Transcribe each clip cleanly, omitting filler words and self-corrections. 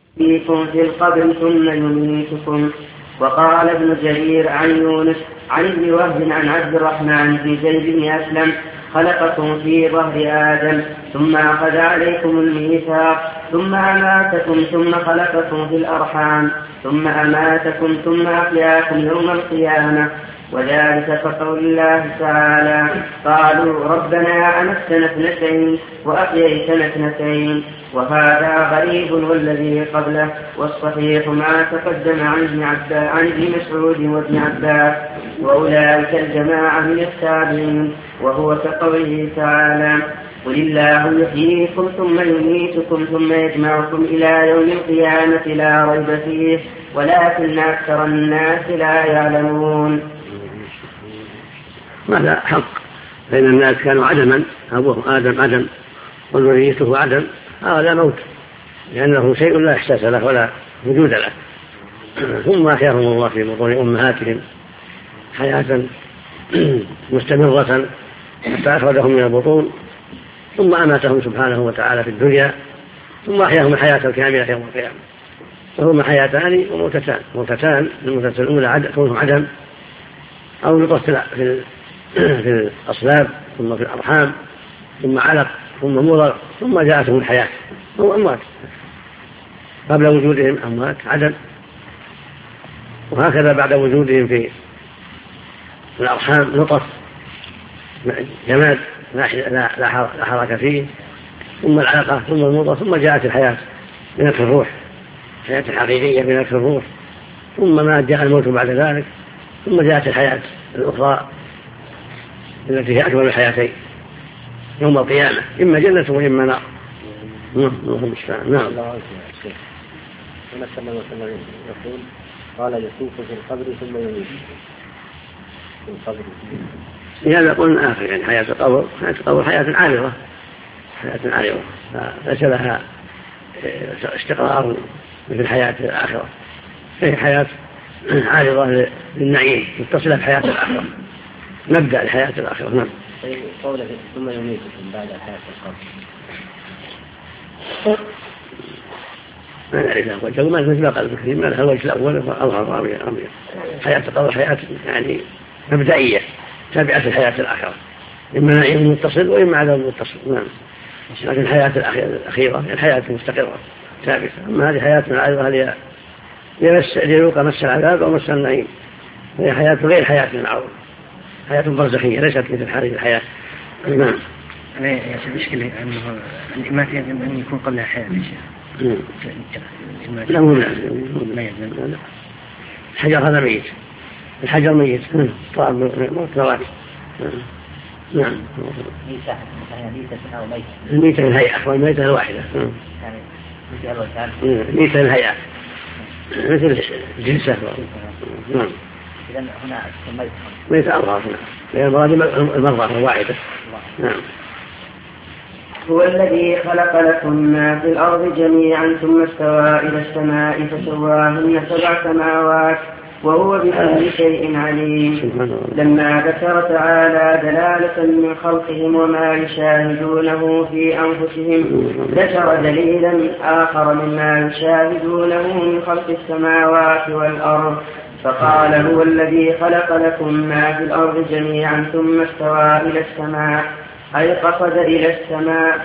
فيكم في القبر ثم يميتكم. وقال ابن جرير عن يونس عن ابن وهب عن عبد الرحمن بن زيد بن أسلم خلقكم في ظهر آدم ثم أخذ عليكم الميثاق ثم أماتكم ثم خلقكم في الأرحام ثم أماتكم ثم أحياكم يوم القيامة. وذلك كقول الله تعالى قالوا ربنا أمتنا اثنتين وأحييتنا اثنتين. وهذا غريب والذي قبله والصحيح ما تقدم عن ابن مسعود وابن عباس وأولئك الجماعة من التابعين. وهو كقوله تعالى قل الله يحييكم ثم يميتكم ثم يجمعكم إلى يوم القيامة لا ريب فيه ولكن أكثر الناس لا يعلمون. هذا حق، فإن الناس كانوا عدما، أبوه آدم عدم وذريته عدم، هذا موت، لأنه شيء لا إحساس له ولا وجود له. ثم أحياهم الله في بطون أمهاتهم حياة مستمرة حتى أخرجهم من البطون، ثم أماتهم سبحانه وتعالى في الدنيا، ثم أحياهم الحياة الكاملة يوم القيامة. فهما حياتان وموتتان. الموتة الأولى كونه عدم أو نطفة في الأصلاب ثم في الأرحام ثم علق ثم مضغ ثم جاءتهم الحياة، هم أموات. قبل وجودهم أموات عدم، وهكذا بعد وجودهم في الأرحام نطف جماد لا حركة فيه، ثم العلقة ثم المضغة ثم جاءت الحياة بنفخ الروح، الحياة الحقيقية بنفخ الروح، ثم ما جاء الموت بعد ذلك، ثم جاءت الحياة الأخرى التي هي أكبر الحياتين يوم القيامة، إما جنة وإما نار. نعم. يقول قال يسوق في القبر ثم يميت في القبر. لهذا قلنا آخر يعني حياة القبر حياة عارضة، ليس لها استقرار مثل حياة الآخرة، هي حياة عارضة للنعيم متصلة بحياة الآخرة، نبدأ لحياة الآخرة. نعم. قوله ثم يميتكم بعد حياة القبر ما نعرف وجه ما مثل قلب الكريم، ما له الوجه الأول أظهر رابيا. حياة القبر حياة يعني مبدئية تابعة الحياة الآخرة، إما نعيم متصل وإما عذاب متصل. نعم. لكن الحياة الأخيرة الحياة المستقرة ثابتة. أما هذه حياة عارضة هي ليذوق مس العذاب أو مس النعيم، هي حياة غير حياة المعروف، حياة برزخية ليست مثل هذه الحياة. نعم. أنا مشكلة أنه ما في أن يكون قبلها حياة لا مو الحجر هذا ميت، الحجر ميت طبعا موت. نعم. الميتة الهيئة والميتة الواحدة، ميتة الهيئة مثل الجنسة. نعم. إذن هنا ميتة أربعة لأن المراد المرضى الواحدة. نعم. هو الذي خلق لكم ما في الأرض جميعا ثم استوى إلى السماء فسواهن 7 سماوات وهو بكل شيء عليم. لما ذكر تعالى دلالة من خلقهم وما يشاهدونه في أنفسهم ذكر دليلا آخر مما يشاهدونه من خلق السماوات والأرض، فقال هو الذي خلق لكم ما في الأرض جميعا ثم استوى إلى السماء، أي قصد إلى السماء.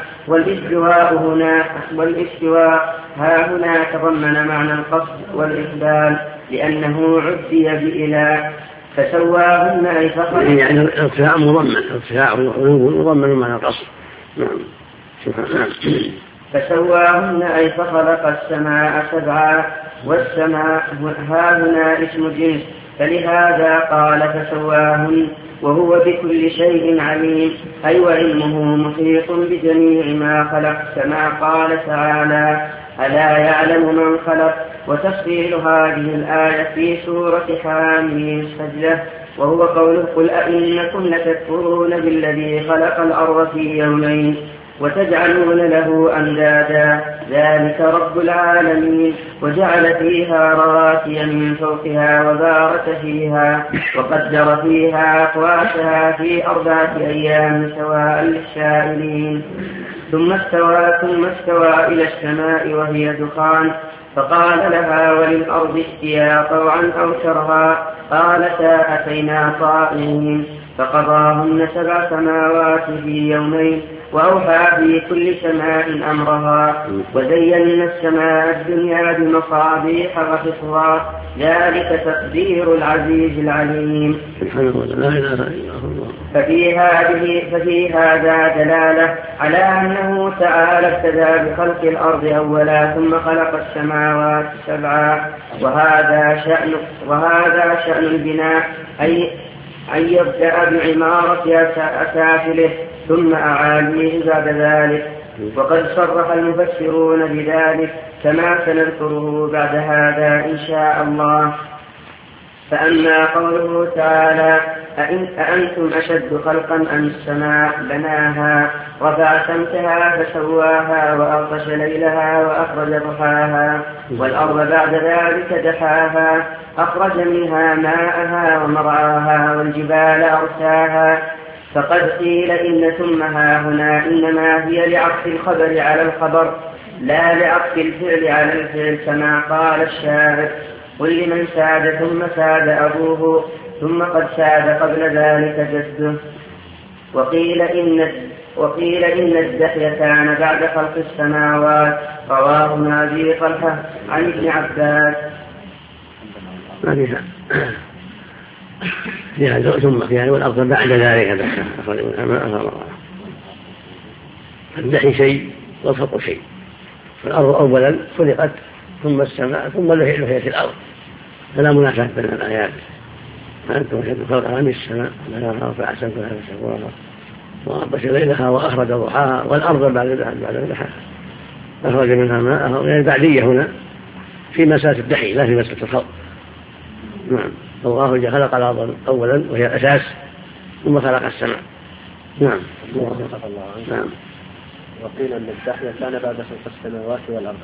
والاستواء ها هنا تضمن معنى القصد والإقبال لأنه عدي بإله. فسواهن أي فخلق يعني الارتفاع مضمن، ارتفاع مضمن معنى القصد. نعم. فسواهن أي فخلق السماء 7 والسماء ها هنا اسم جنس، فلهذا قال فسواهن وهو بكل شيء عليم، أي وعلمه محيط بجميع ما خلق، كما قال تعالى ألا يعلم من خلق. وتفصيل هذه الآية في سورة حاميم السجدة، وهو قوله قل أئنكم لتكفرون بالذي خلق الأرض في يومين وتجعلون له أندادا ذلك رب العالمين. وجعل فيها رواسي من فوقها وبارك فيها وقدر فيها أقواتها في 4 أيام سواء للسائلين. ثم استوى إلى السماء وهي دخان فقال لها وللأرض ائتيا طوعا أو كرها قالتا أتينا طائعين فقضاهن 7 سماوات في يومين وأوحى في كل سماء أمرها وزينا السماء الدنيا بمصابيح وحفظا ذلك تقدير العزيز العليم. ففي هذا دلالة على أنه تعالى ابتدأ بخلق الأرض أولا ثم خلق السماوات 7 وهذا شأن البناء أن يبدأ بعمارة أسافله ثم أعاليه بعد ذلك. وقد صرح المفسرون بذلك كما سنذكره بعد هذا إن شاء الله. فأما قوله تعالى أأنتم أشد خلقا أم السماء بناها رفع سمكها فسواها وأغطش ليلها وأخرج ضحاها والأرض بعد ذلك دحاها أخرج منها ماءها ومرعاها والجبال أرساها. فقد قيل إن ثمها هنا إنما هي لعطف الخبر على الخبر لا لعطف الفعل على الفعل كما قال الشاعر قل لمن ساد ثم ساد أبوه ثم قد ساد قبل ذلك جده. وقيل إن الدحي كان بعد خلق السماوات رواه أبي طلحة عن ابن عباس. ثم في والأرض بعد ذلك دحاها أخرج منها ماءها. الدحي شيء والخلق شيء. فالأرض أولا خلقت ثم السماء ثم لحيت الأرض فلا منافاة بين الآيات. أنتم أشد خلقا من السماء بناها رفع سمكها فسواها وأغطش ليلها وأخرج ضحاها والأرض بعد دحاها أخرج منها ماءها. يعني بعدية هنا في مسألة الدحي لا في مسألة الخلق. نعم الله خلق الأرض أولا وهي الأساس ثم خلق السماء. نعم. نعم. وقيل أن الدحي كان بعد خلق السماوات والأرض.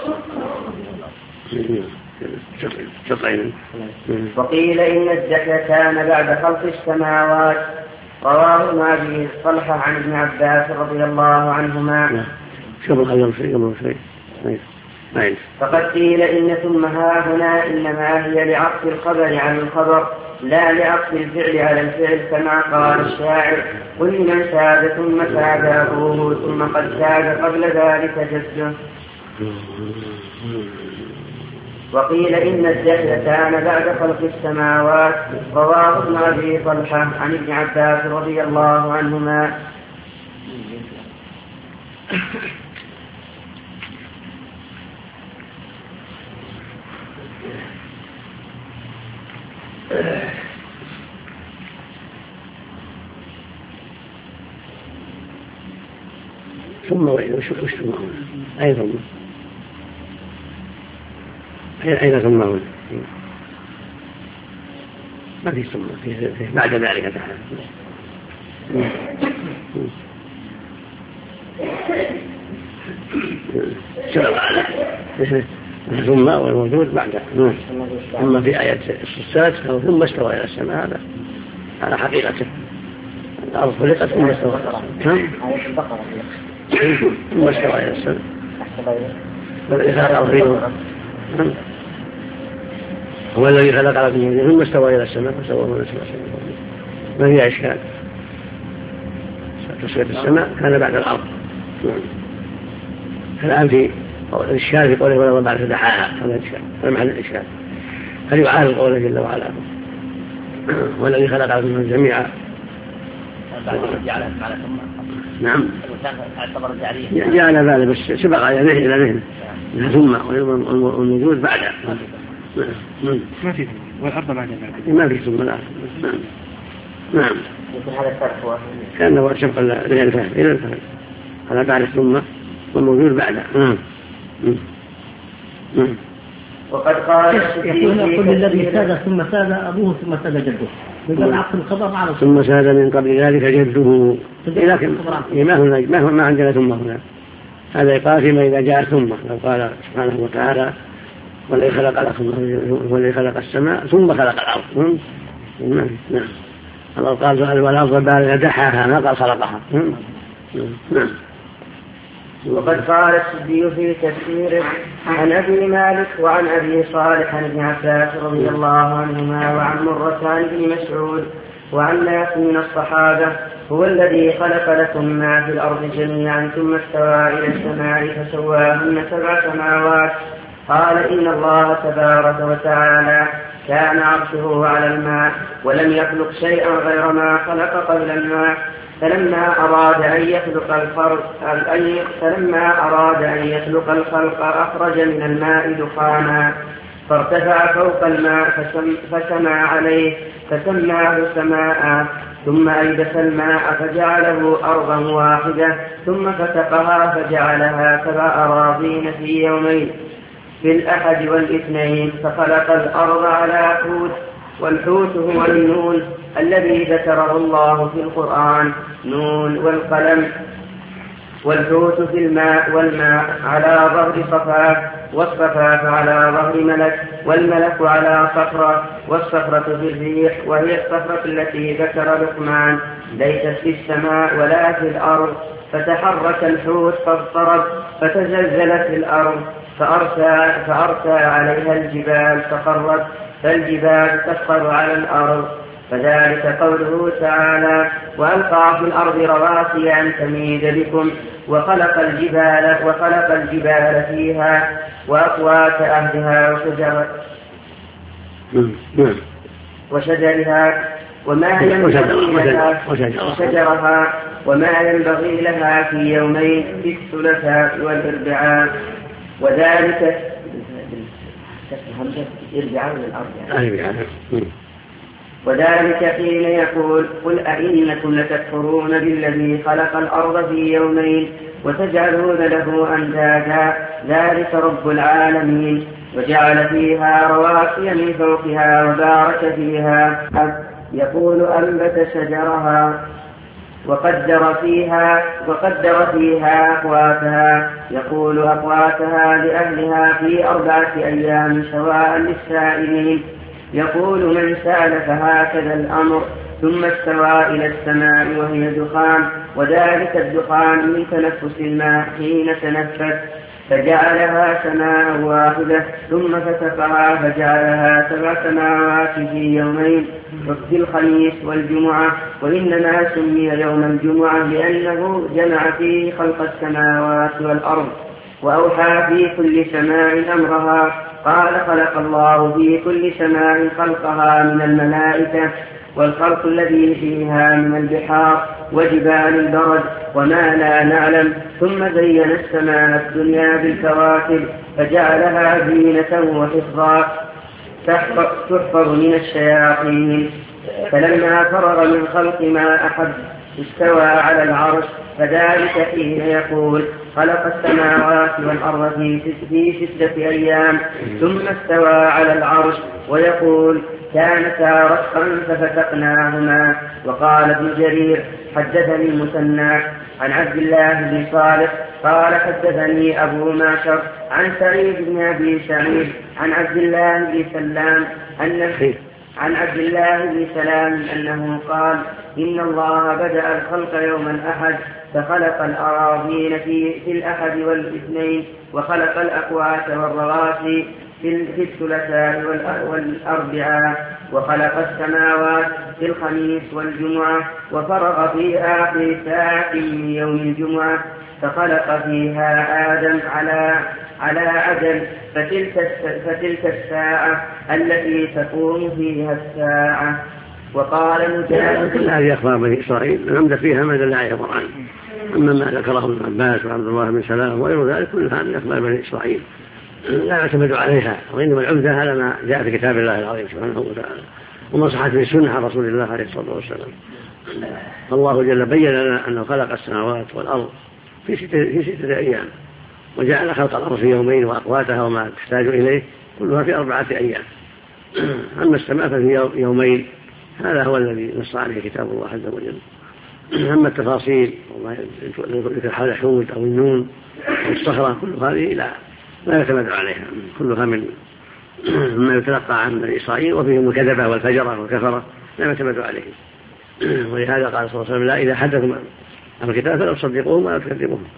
وقيل إن الدحي كان بعد خلق السماوات رواه أبي طلحة عن ابن عباس رضي الله عنهما. فقد قيل إن ثمها هنا إنما هي لعطف الخبر على الخبر لا لعطف الفعل على الفعل كما قال الشاعر قل لمن ساد ثم ساد أبوه ثم قد ساد قبل ذلك جده. وقيل إن الدحي كان بعد خلق السماوات رواه ابن أبي طلحة عن ابن عباس رضي الله عنهما. ثم وش ثم أيضا أين ثم هنا ما في ثم بعد ذلك تعالى. ثم والموجود بعده. ثم في آية الصفات ثم استوى إلى السماء هذا على حقيقته الأرض خلقت ثم استوى ثم استوى إلى السماء هو الذي خلق لكم ثم استوى إلى السماء فسواهن سبع سماوات ما فيها إشكال. تسوية السماء كان بعد الأرض. الآن في الإشكال في قوله ولا بعد دحاها هذا الإشكال هذا محل الإشكال هل يعارض قوله جل وعلا والذي خلق لكم جميعا نعم جعل ذلك بس سبق إلى ذهن ثم والوجود بعده ما في والأرض بعد ذلك ما في ثم الآن. نعم كأنه سبق إلى الفهم إلى الفهم هذا بعد ثم والوجود بعده. وقد قال يقول الذي ساد ثم ساد أبوه ثم ساد جده ثم ساد من قبل ذلك جده. لكن ما عندنا ثم هنا هذا يقال فيما إذا جاء ثم لو قال سبحانه وتعالى والذي خلق لكم والذي خلق السماء ثم خلق الأرض. نعم الله قال والأرض بعد دحاها ما قال خلقها. نعم وقد قال السدي في تفسيره عن أبي مالك وعن أبي صالح عن ابن عباس رضي الله عنهما وعن مرة عن ابن مسعود وعن ناس من الصحابة: هو الذي خلق لكم ما في الأرض جميعا ثم استوى إلى السماء فسواهن 7 سماوات. قال: إن الله تبارك وتعالى كان عرشه على الماء ولم يخلق شيئا غير ما خلق قبل الماء، فلما أراد أن يخلق الخلق أخرج من الماء دخانا فارتفع فوق الماء فسمى عليه فسماه سماء، ثم أيبس الماء فجعله أرضا واحدة ثم فتقها فجعلها 7 أراضين في يومين في الأحد والاثنين، فخلق الأرض على حوت، والحوت هو النون الذي ذكره الله في القرآن، نون والقلم. والحوت في الماء والماء على ظهر صفاف، والصفاف على ظهر ملك، والملك على صخرة، والصخرة في الريح وهي الصخرة التي ذكر لقمان ليست في السماء ولا في الأرض. فتحرك الحوت فاضطرب فتزلزلت الأرض فأرسى عليها الجبال فقرت، فالجبال تسقط على الأرض. فذلك قوله تعالى: وألقى في الأرض رواسي أن تميد بكم وخلق الجبال فيها وأقوات أهلها وشجرها وما ينبغي لها في يومين في الثلاثاء والأربعاء. وذلك حين يقول: قل أئنكم لتكفرون بالذي خلق الأرض في يومين وتجعلون له أندادا ذلك رب العالمين، وجعل فيها رواسي من فوقها وبارك فيها، يقول أنبت شجرها وقدر فيها أقواتها، يقول أقواتها لأهلها في 4 أيام سواء للسائلين. يقول من سأل فهكذا الأمر. ثم استوى إلى السماء وهي دخان، وذلك الدخان من تنفس الماء حين تنفس، فجعلها سماء واحدة ثم فتقها فجعلها 7 سماوات في يومين في الخميس والجمعة. وإنما سمي يوم الجمعة لأنه جمع فيه خلق السماوات والأرض وأوحى في كل سماء أمرها. قال: خلق الله في كل سماء خلقها من الملائكة، والخلق الذي فيها من البحار وجبال البرد وما لا نعلم. ثم زين السماء الدنيا بالكواكب فجعلها زينة وحفظا تحفظ من الشياطين. فلما فرغ من خلق ما أحب استوى على العرش. فذلك حين يقول: خلق السماوات والأرض في 6 أيام ثم استوى على العرش، ويقول: كانتا رتقا ففتقناهما. وقال ابن جرير: حدثني المثنى عن عبد الله بن صالح قال: حدثني أبو معشر عن سعيد بن أبي سعيد عن عبد الله بن سلام أنه قال: إن الله بدأ الخلق يوم الأحد، فخلق الأراضين في الأحد والاثنين، وخلق الأقوات والرواسي في الثلاثاء والأربعاء، وخلق السماوات في الخميس والجمعة، وفرغ في آخر ساعة من يوم الجمعة، فخلق فيها آدم على عدل، فتلك الساعة التي تقوم فيها الساعة. وقال مجاهد: كل هذه أخبار بني إسرائيل نمد فيها ما دل عليه القرآن. أما ما ذكره ابن عباس وعبد الله بن سلام وغير ذلك كل هذه أخبار بني إسرائيل لا يعتمد عليها، وإنما العمدة على ما جاء في كتاب الله العظيم سبحانه وتعالى وما صحت به السنة عن رسول الله عليه الصلاة والسلام. الله جل بين لنا أنه خلق السماوات والأرض في 6 أيام، وجعل خلق الأرض في يومين وأقواتها وما تحتاج إليه كلها في 4 أيام. أما السماء ففي يومين، هذا هو الذي نص عليه كتاب الله عز وجل. أما التفاصيل ذكر حال الحوت أو النون أو الصخرة كل هذه لا يعتمد عليها، كلها مما يتلقى عن بني إسرائيل، وفيهم الكذبة والفجرة والكفرة لا يعتمد عليهم. ولهذا قال صلى الله عليه وسلم: لا إذا حدثوا عن الكتاب فلا تصدقوهم ولا تكذبوهم،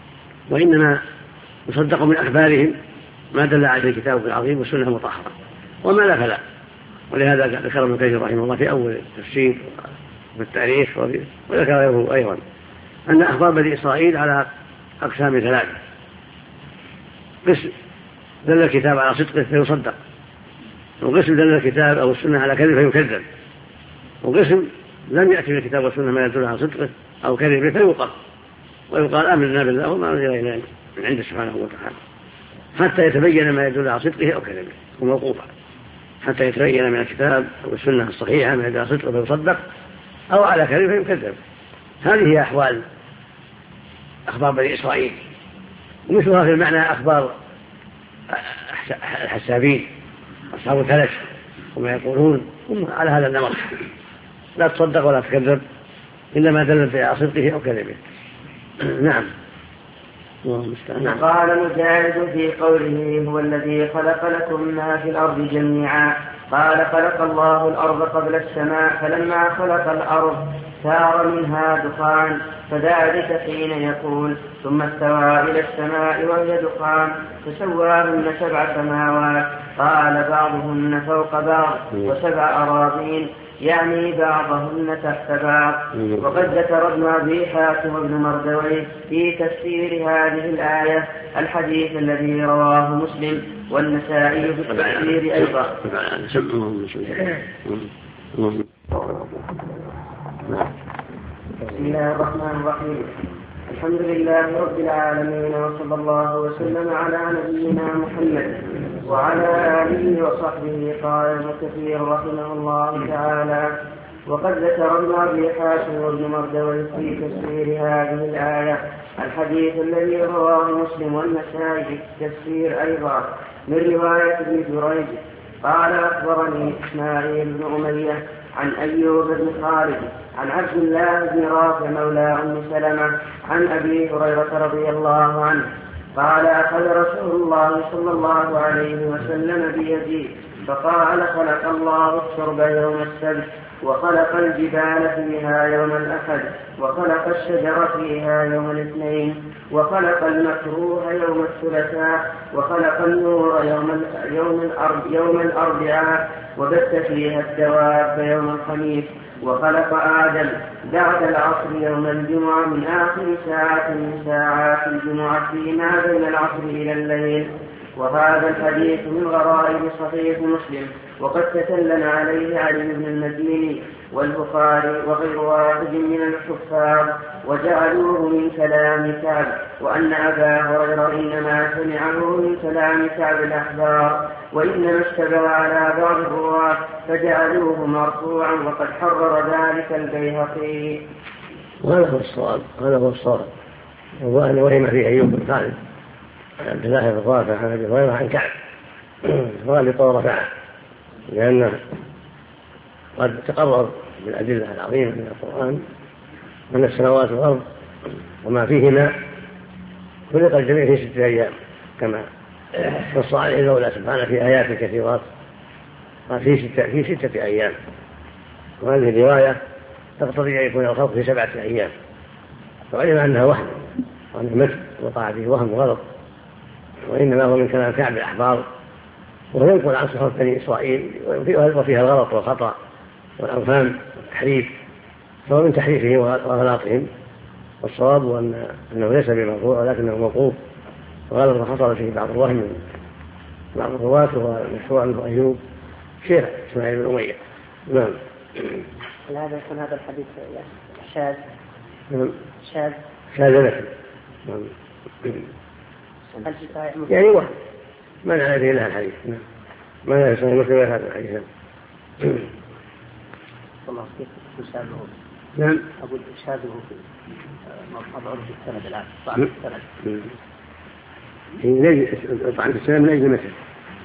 وإنما يصدق من أخبارهم ما دل عليه الكتاب العظيم والسنة المطهرة، وما لا فلا. ولهذا ذكر ابن كثير رحمه الله في أول التفسير وفي التاريخ وذكر غيره أيضا أن أخبار بني إسرائيل على أقسام ثلاثة: قسم دل الكتاب على صدقه فيصدق، وقسم دل الكتاب أو السنة على كذب فيكذب، وقسم لم يأتي الكتاب والسنة ما يدل على صدقه أو كذبه فيوقف ويقال آمنا بالله وما أنزل إلينا من عند سبحانه وتعالى حتى يتبين ما يدل على صدقه أو كذبه، وموقوفا حتى يتبين من الكتاب أو السنة الصحيحة ما يدل على صدقه فيصدق أو على كذبه فيكذب. هذه هي أحوال أخبار بني إسرائيل، ومثلها في المعنى أخبار الحسابين أصحاب الفلك وما يقولون هم على هذا النمط، لا تصدق ولا تكذب إلا ما دلت على صدقه أو كذبه. نعم. قال مجاهد في قوله هو الذي خلق لكم ما في الأرض جميعا، قال خلق الله الأرض قبل السماء، فلما خلق الأرض سار منها دخان، فذلك حين يقول ثم استوى إلى السماء وهي دخان فسواهن 7 سماوات، قال بعضهن فوق بعض و7 أراضين، يعني بعضهن تحت بعض. وقد ذكر ابن أبي حاتم وابن مردويه في تفسير هذه الآية الحديث الذي رواه مسلم والنسائي في التفسير أيضا. بسم الله الرحمن الرحيم، الحمد لله رب العالمين، وصلى الله وسلم على نبينا محمد وعلى آله وصحبه. قال ابن كثير رحمه الله تعالى: وقد ذكر ابن أبي حاتم وابن مردويه في تفسير هذه الآية الحديث الذي رواه مسلم والنسائي في التفسير أيضا من رواية ابن جريج قال: أخبرني إسماعيل بن أمية عن أيوب بن خالد عن عبد الله بن رافع مولى أم سلمة عن أبي هريرة رضي الله عنه قال: أخذ رسول الله صلى الله عليه وسلم بيدي فقال: خلق الله الشرب يوم السبت، وخلق الجبال فيها يوم الأحد، وخلق الشجر فيها يوم الاثنين، وخلق المكروه يوم الثلاثاء، وخلق النور يوم الأربعاء، وبث فيها الدواب يوم الخميس، وخلق آدم بعد العصر يوم الجمعة من آخر ساعة من ساعات الجمعة فيما بين العصر إلى الليل. وهذا الحديث من غرائب صحيح مسلم، وقد تكلم عليه علي بن المديني والبخاري وغير واحد من الحفاظ وجعلوه من كلام كعب، وأن أبا هريرة إنما سمعه من كلام كعب الأحبار، وإنما اشتبه على بعض الرواة فجعلوه مرفوعا، وقد حرر ذلك البيهقي. وهذا هو الصواب وأن وهم فيه أيوب بن خالد عبد الله بن رافع عن أبي هريرة عن كعب غالب ورفعه، لأنه قد تقرر بالأدلة العظيمة من القرآن أن السماوات والأرض وما فيهما خلق الجميع في 6 أيام، كما نص عليه المولى سبحانه في آيات كثيرات في 6 أيام. وهذه الرواية تقتضي أن يكون الخلق في 7 أيام، وعلم أنها وهم وأنه مثل وقع فيه وهم وغلط، وإنما هو من كلام كعب الأحبار، وهو ينقل عن صحف بني إسرائيل وفيها الغلط والخطأ والأوهام والتحريف، فهو من تحريفهم وغلاطهم. والصواب أنه ليس بمرفوع ولكنه موقوف، وغلط حصل فيه بعض الوهم من بعض الرواة، ومشروع عنه أيوب شيخ إسماعيل بن أمية. نعم. هذا يكون هذا الحديث شاذ لك يعني وهم ما نعرف إلا الحديث، ما نعرف مسلم هذا الحديث. والله كيف تشابهه؟ نعم. أقول تشابهه في مضعف السند الآن، ضعف السند. طعن في السلام لا يجب مثل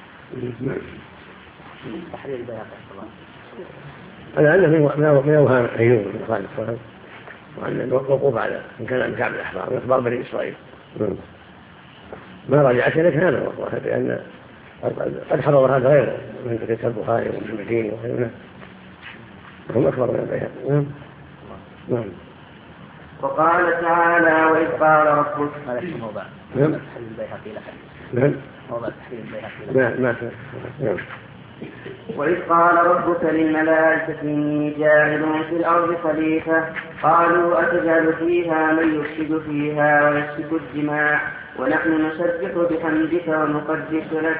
تحرير البياض. هذا أنه من أوهام أيوب بن خالد وأن الوقوف على من كلام كعب الأحبار من أخبار بني إسرائيل ما رجعت لك هذا هو، لأن قد حضر هذا غيره من كتاب البخاري والمديني وغيرنا هم أكبر من البيهقي. نعم. وقال تعالى وإذ قال ربك هذا الموضع تحريم البيهقي لك موضع تحريم البيهقي لك وإذ قال ربك للملائكة إني جاعل في الأرض خليفة قالوا أتجعل فيها من يفسد فيها ويسفك الدماء ونحن نسبح بحمدك ونقدس لك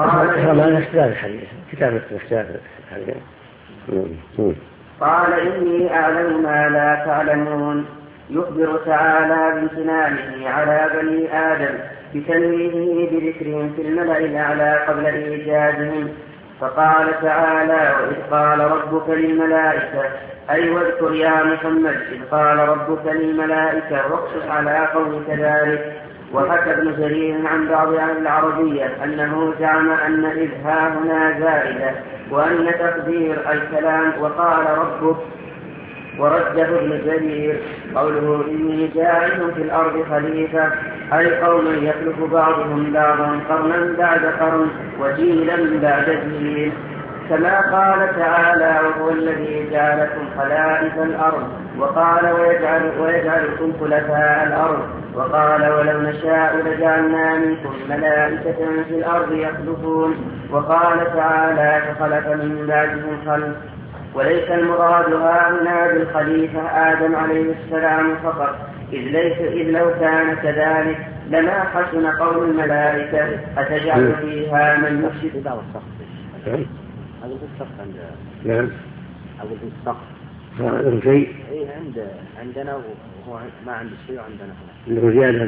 قال إني أعلم ما لا تعلمون. يخبر تعالى بامتنانه على بني آدم بتنويهه بذكرهم في الملأ الأعلى قبل إيجادهم. فقال تعالى وإذ قال ربك للملائكة أي واذكر يا محمد إذ قال ربك للملائكة واقصص على قومك ذلك. وحكى ابن جرير عن بعض أهل العربية أنه زعم أن إذ ها هنا زائدة وأن تقدير الكلام وقال ربك. ورده ابن جرير قوله إني جاعل في الأرض خليفة أي قوما يخلف بعضهم بعضا قرنا بعد قرن وجيلا بعد جيل كما قال تعالى وهو الذي جعلكم خلائف الأرض وقال ويجعلكم خلفاء الأرض وقال ولو نشاء لجعلنا منكم ملائكة في الأرض يخلفون وقال تعالى فخلف من بعدهم خلف. وليس المراد هنا بالخليفة آدم عليه السلام فقط إذ لو كان كذلك لما حسن قول الملائكة أتجعل فيها من يفسد هذا السقف أو السقف هذا شيء عندنا وهو ما عنده شيء عندنا عنده زيادة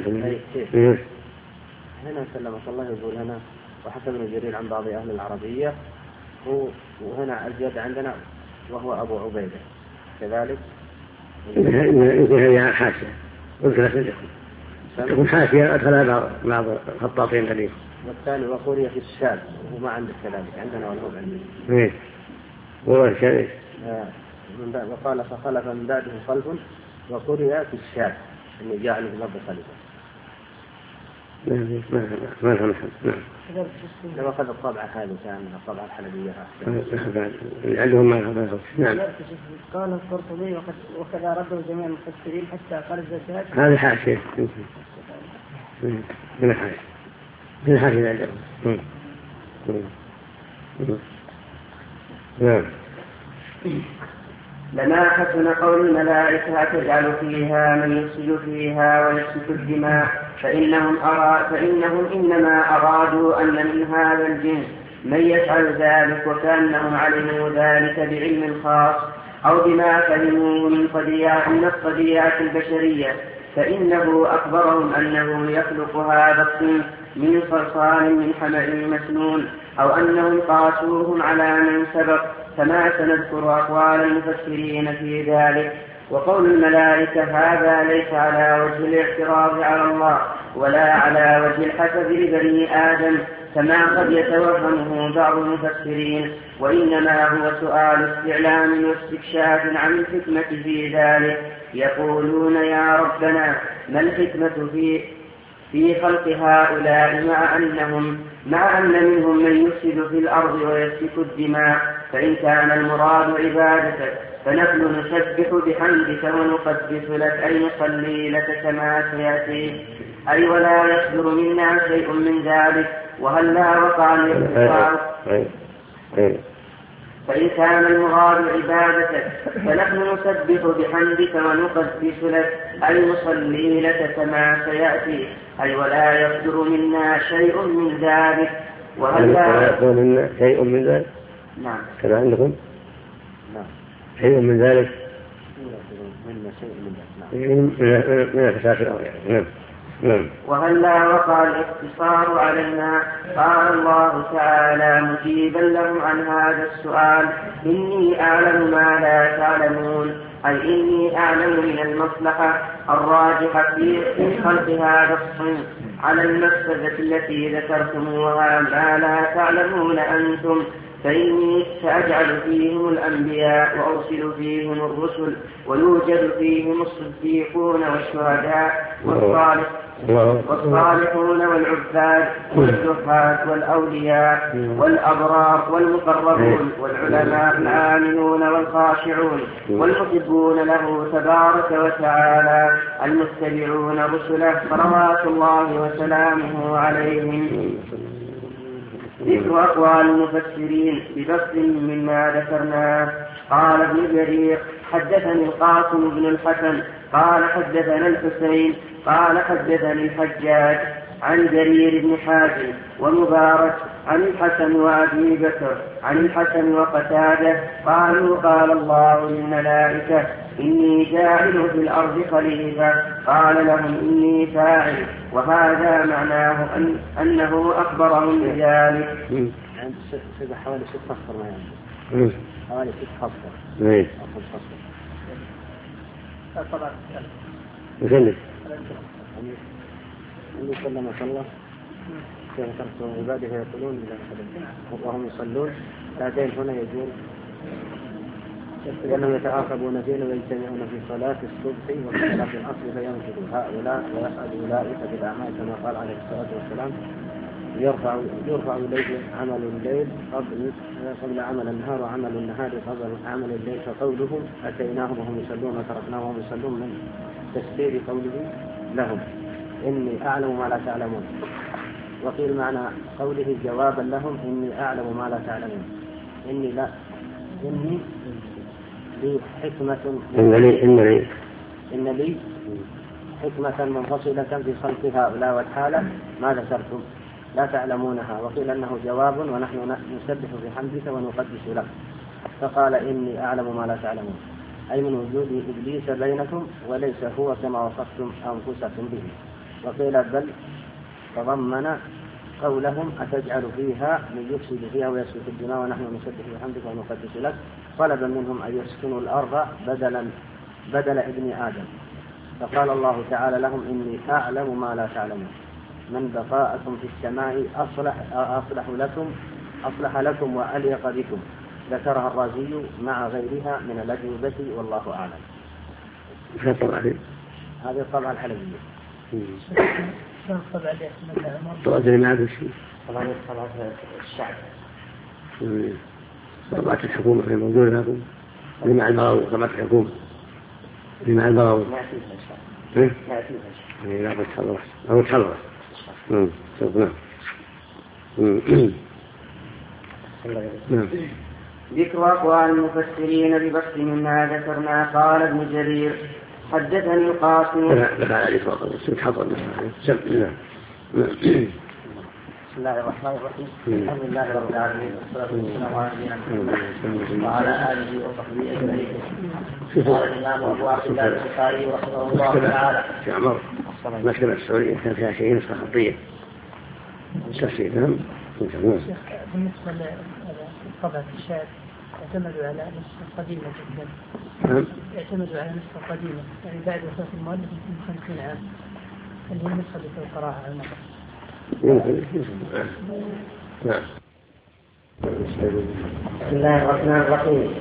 هنا سلمك الله يقول هنا وحسب ابن جرير عن بعض أهل العربية وهنا الزيادة عندنا وهو أبو عبيدة كذلك يمكن هي حاشية يمكن تكون حاشية أدخلها بعض الخطاطين قليل. والثاني وقرية في الشام وما عندك كذلك عندنا والهو عندنا والله شيء وقال فخلف من بعده خلف وقرية في الشام إنه جاء له الأرض خليفة. ما فهمت. لما أخذ الطبعة هذه كان الطبعة الحلبية عندهم ما فهمت. نعم. قال القرطبي وكذا رده جميع المفسرين حتى قال الزكاة. هذه حاشية. من حاشية. من حاشية عندهم. نعم. لما حسن قول الملائكة تجعل فيها من يفسد فيها ويسفك الدماء فإنهم إنما أرادوا أن من هذا الجنس من يفعل ذلك وكأنهم علموا ذلك بعلم خاص أو بما فهموا من الطبيعة البشرية فإنه أخبرهم أنه يخلق هذا الصنف من صلصال من حمأ مسنون أو أنهم قاسوهم على من سبق كما سنذكر أقوال المفسرين في ذلك. وقول الملائكة هذا ليس على وجه الاعتراض على الله ولا على وجه الحسد لبني آدم كما قد يتوهمه بعض المفسرين وإنما هو سؤال استعلام واستكشاف عن الحكمة في ذلك. يقولون يا ربنا ما الحكمة في خلق هؤلاء مع أن منهم من يفسد في الأرض ويسفك الدماء فإن كان المراد عبادتك فنحن نسبح بحمدك ونقدس لك أي نصلي لك كما سيأتي أي ولا يصدر منا شيء من ذلك. وهل لا وقع الاختصار فإن كان المراد عبادتك فنحن نسبح بحمدك ونقدس لك أي نصلي لك كما سيأتي أي ولا يصدر منا شيء من ذلك. وهل لا يصدر منا شيء من ذلك؟ نعم. كما عندكم؟ نعم. شيء من ذلك؟ من الفساد يعني. نعم. وهل لا وقع الاقتصار علينا؟ قال الله تعالى مجيبا لهم عن هذا السؤال إني أعلم ما لا تعلمون أي إني أعلم من المصلحة الراجحة في خلق هذا الصنف على المفسدة التي ذكرتموها ما لا تعلمون أنتم فإني سأجعل فيهم الأنبياء وأرسل فيهم الرسل ويوجد فيهم الصديقون والشهداء والصالحون والصالحون والعباد والزهاد والأولياء والأبرار والمقربون والعلماء العاملون والخاشعون والمحبون له تبارك وتعالى المتبعون رسله صلوات الله وسلامه عليهم. ذكر أقوال المفسرين ببسط مما ذكرناه. قال ابن جرير حدثني القاسم بن الحسن قال حدثنا الحسين قال حدثني الحجاج عن جرير بن حازم ومبارك عن الحسن وأبي بكر عن الحسن وقتادة قالوا قال الله للملائكة إني جاعل في الأرض خليفة قال لهم إني فاعل، وهذا معناه أنه أخبرهم بذلك. حوالي 6 فصل ما يعني. حوالي 6 فصل. طبعا مثل اللي سلم الله كيف تركوا عباده يقولون وهم يصلون هذين هنا يجون لأنهم يتعاقبون فينا ويجتمعون في صلاة الصبح وفي صلاة العصر فينشدوا هؤلاء ويسأل أولئك بالأعمال كما قال عليه الصلاة والسلام يرفع إليه عمل الليل قبل عمل النهار وعمل النهار قبل عمل الليل، فقوله أتيناهم وهم يصلون وتركناهم وهم يصلون من تفسير قوله لهم إني أعلم ما لا تعلمون. وقيل معنى قوله جوابا لهم إني أعلم ما لا تعلمون إني لي حكمة إن لي حكمة منفصلة في خلق هؤلاء والحالة ما ذكرتم لا تعلمونها. وقيل أنه جواب ونحن نسبح بحمدك ونقدس لك، فقال إني أعلم ما لا تعلمون أي من وجود إبليس بينكم وليس هو كما وصفتم أنفسكم به. وقيل بل تضمن قولهم أتجعل فيها من يفسد فيها ويسفك الدماء ونحن نسبح بحمدك ونقدس لك، طلبا منهم أن يسكنوا الأرض بدل ابن آدم. فقال الله تعالى لهم إني أعلم ما لا تعلمون من بقاءكم في السماء أصلح لكم وأليق بكم. ذكرها الرازي مع غيرها من الأجوبة والله أعلم. هذه الطبعة الحلبية. طبعا الشعب طبعة الحكومة في موجودة لكم لمع البراوي طبعة الحكومة لمع البراوي لا تتحرر أو تحرر. ذكر أقوال المفسرين ببسط مما ذكرنا. قال ابن جرير حدثني القاسم بسم الله الرحمن الرحيم. الحمد لله رب العالمين والصلاة والسلام على نبينا محمد وعلى آله وصحبه أجمعين. قال الإمام أبو عبد الله البخاري رحمه الله تعالى في عمر مكتبة السعودية كان فيها شيء نسخة خطية تفسير نعم. بالنسبة لطبعة الشعر اعتمدوا على نسخة قديمة جدا. اعتمدوا على نسخة قديمة يعني بعد وفاة المؤلف من 50 عام اللي هي النسخة اللي في القراءة على المطر. نعم. بسم الله الرحمن الرحيم.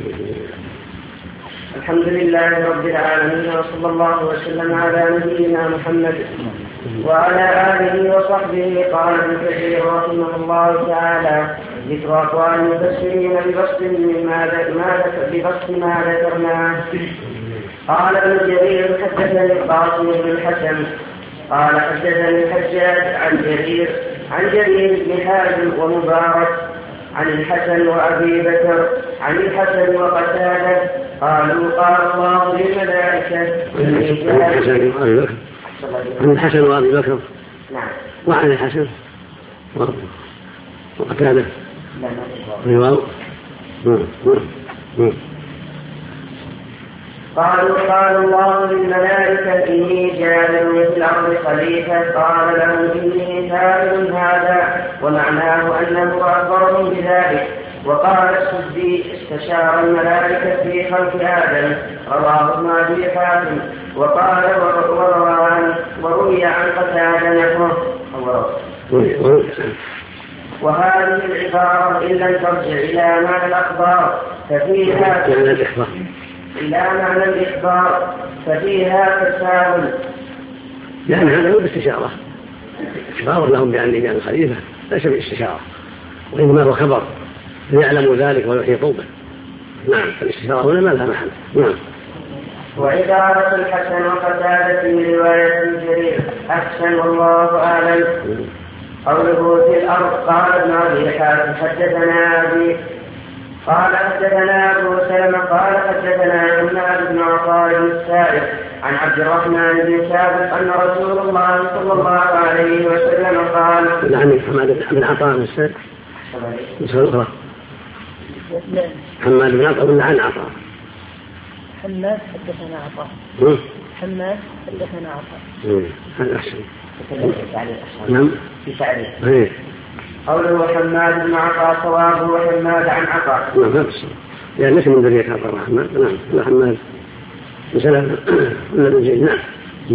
الحمد لله رب العالمين وصلى الله وسلم على نبينا محمد وعلى آله وصحبه. قال ابن كثير رحمه الله تعالى ذكر أقوال المفسرين ببسط ما ذكرناه. قال ابن جرير حدثني القاسم بن الحسن قال حدثني الحجاج عن جرير بن حازم ومبارك عن الحسن وأبي بكر عن الحسن وقتادة قالوا قال الله للملائكة عن الحسن وأبي بكر نعم وعن الحسن وقتادة قالوا قال الله للملائكة إني جاعل في الأرض خليفة قال لهم إني فاعل هذا، ومعناه أنه أخبرهم بذلك. وقال السدي استشار الملائكة في خلق آدم رواه ابن أبي حاتم. وقال وروي عن قتادة نحوه. وهذه العبارة إن لم ترجع إلى معنى الأخبار ففيها تساهل لأن هذا هو باستشارة، إخبار لهم بأن كان خليفة ليس باستشارة، وإنما هو خبر ليعلموا ذلك ويحيطوا به. نعم، فالاستشارة هنا ما لها محل. نعم. وعبارة الحسن وقتادة في رواية جرير أحسن والله أعلم. قوله في الأرض قال ابن أبي حاتم حدثنا أبي قال حدثنا أبو سلمة قال حدثنا حماد بن عطاء السائب عن عبد الرحمن بن ثابت أن رسول الله صلى الله عليه وسلم قال. يعني حماد بن عطاء السائب حماد بن عطاء ولا عن عطاء؟ حماد حدثنا عطاء. حماد حدثنا عطاء. هذا أحسن. نعم. في تعريف. قوله حماد بن عطاء صوابه وحماد عن عطاء. نعم نفسه. يعني ليس من ذرية عبد الرحمن. نعم. لا حماد. مثلا ولا الجيد. نعم.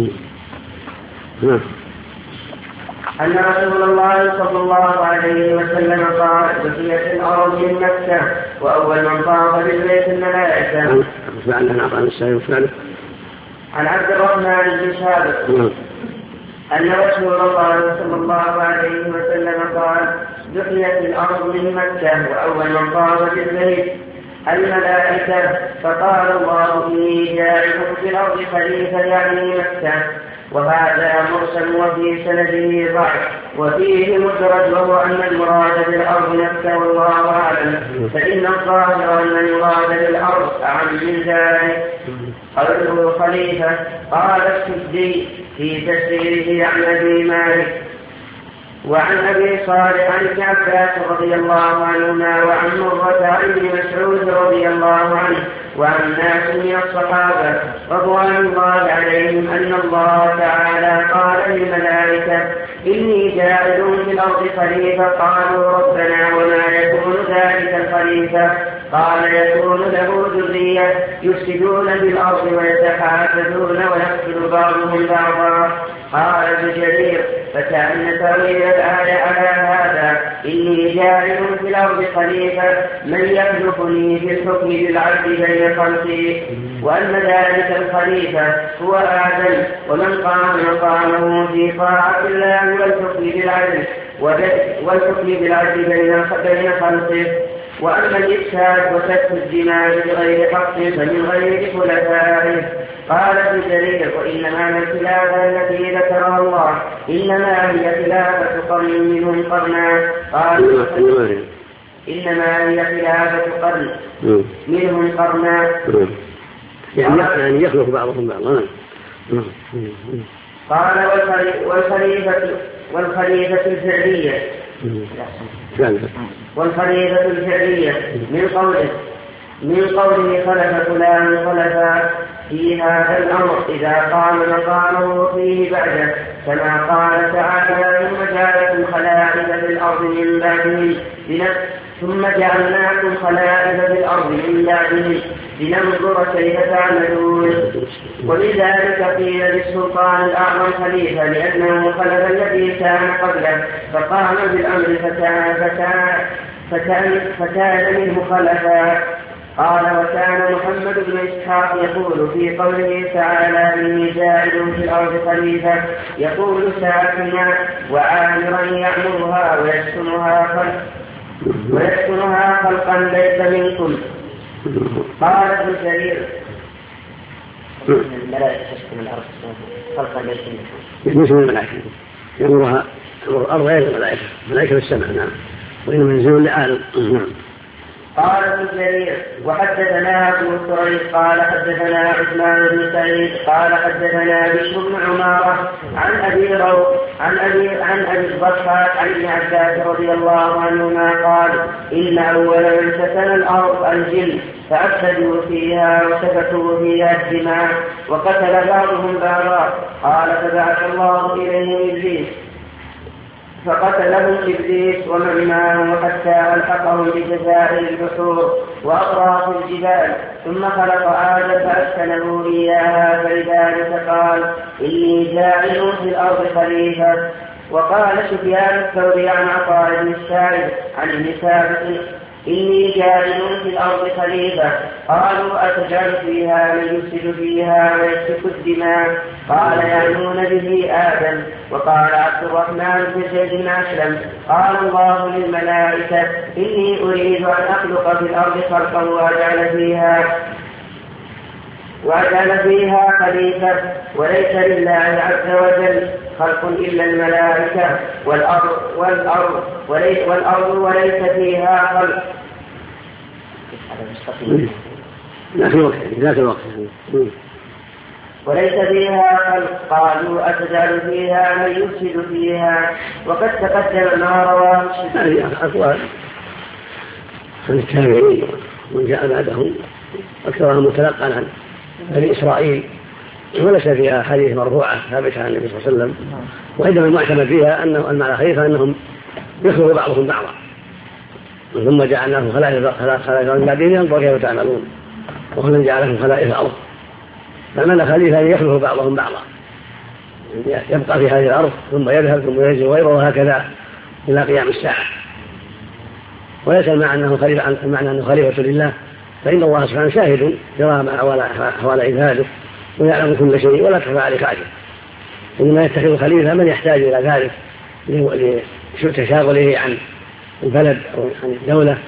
نعم. أن رسول الله صلى الله عليه وسلم قال بقيت الأرض من مكة وأول من طاف بالبيت الملائكة. فعلا عطاء السائل فعلا. عن عبد الرحمن بن ثابت أن رسول الله صلى الله عليه وسلم قال بقيت الأرض من مكة وأول من طاف بالبيت الملائكة فقال الله إني جاعل في الأرض خليفة يعني مكة. وهذا مرسل وفي سنده ضعف وفيه مدرج وهو أن المراد بالأرض مكة والله أعلم. فإن الظاهر أن المراد بالأرض أعم من ذلك. قوله خليفة قال السدي في تفسيره عن أبي مالك. وعن أبي صالح عن ابن عباس رضي الله عنهما وعن مرة عن ابن مسعود رضي الله عنه وعن ناس من الصحابة رضوان الله عليهم أن الله تعالى قال للملائكة إني جاعل في الأرض خليفة. قالوا ربنا وما يكون ذلك الخليفة؟ قال يكون له ذرية يفسدون بالأرض ويتحاسدون ويقتل بعضهم بعضا. قال ابن جرير فكأن تأويل الآية على هذا إني جاعل في الأرض خليفة من يخلفني في الحكم بالعدل بين خلقي، وأن ذلك الخليفة هو آدم ومن قام مقامه في طاعة الله والحكم بالعدل بين خلقه. وأما الإفساد وسفك الدماء بغير حق فمن غير خلفائه. قال ابن جرير وإنما الخلافة التي ذكرها الله إنما هي خلافة قرن منهم قرنا. قال إنما هي خلافة قرن منهم قرنا، يعني يخلق بعضهم بعضا. قال والخليفة الفعلية والخليفة الفعلية من قوله خلف فلان خلفا في هذا الأمر إذا قام مقامه فيه بعده، كما قال تعالى ثم جعلكم خلائف في الأرض من بعدهم ثم جعلناكم خلائف في الأرض من بعدهم لننظر كيف تعملون. ولذلك قيل للسلطان الأعظم خليفة لأنه خلف الذي كان قبله فقام بالأمر فكان منه خلفا. قال وكان محمد بن إسحاق يقول في قوله تعالى إني جاعل في الأرض خليفة يقول ساكنا وعامرا يعمرها ويسكنها خلقا ليس منكم. قال ابن جرير الملائكة تسكن الأرض خلقا ليس منكم. مثل الملائكة يأمرها الأرض غير الملائكة، ملائكة السماء. نعم. وإنما ينزلون لعالم. نعم. قال ابن جرير وحدثنا أبو كريب قال حدثنا عثمان بن سعيد قال حدثنا بشر بن عمارة عن أبي الضحاك عن ابن عباس رضي الله عنهما قال إن أول من سكن الأرض الجن فأفسدوا فيها وسفكوا فيها الدماء وقتل بعضهم بعضا. قال فبعث الله إليهم إبليس فقتلهم إبليس ومن معه حتى ألحقهم بجزائر البحور وأطراف الجبال ثم خلق آدم فأسكنه إياها فلذلك قال إني جاعل في الأرض خليفة. وقال سفيان الثوري عن عطاء بن السائب عن ابن ثابت إني جاعل في الأرض خليفة. قالوا أتجعل فيها من يفسد فيها ويسفك الدماء؟ قال يعنون به آدم. وقال عبد الرحمن بن زيد بن أسلم قال الله للملائكة إني أريد أن أخلق في الأرض خلقا وأجعل فيها خليفة، وليس لله عز وجل خلق إلا الملائكة والأرض وليس فيها خلق. ذاك الوقت وليس فيها خلق. قالوا أتجعل فيها من يفسد فيها؟ وقد تقدم ما رواه هذه أقوال عن التابعين ومن جاء بعدهم أكثرها متلقى عن بني إسرائيل، وليس فيها حديث مرفوعة ثابتة عن النبي صلى الله عليه وسلم. وإنما المعتمد فيها أنه المعنى خليفة أنهم يخلق بعضهم بعضا، ثم جعلناهم خلائف من بعدهم ينظر كيف تعملون، وهنا جعلهم خلائف الأرض. فمعنى خليفة يخلق بعضهم بعضا، يبقى في هذه الأرض ثم يذهب ثم يجي غيره وهكذا إلى قيام الساعة. وليس المعنى أنه خليفة لله، فإن الله سبحانه شاهد يرى ما أحوال عباده ويعلم كل شيء ولا تخفى عليه خافية. إنما يتخذ خليفة من يحتاج إلى ذلك لتشاغله عن البلد أو عن الدولة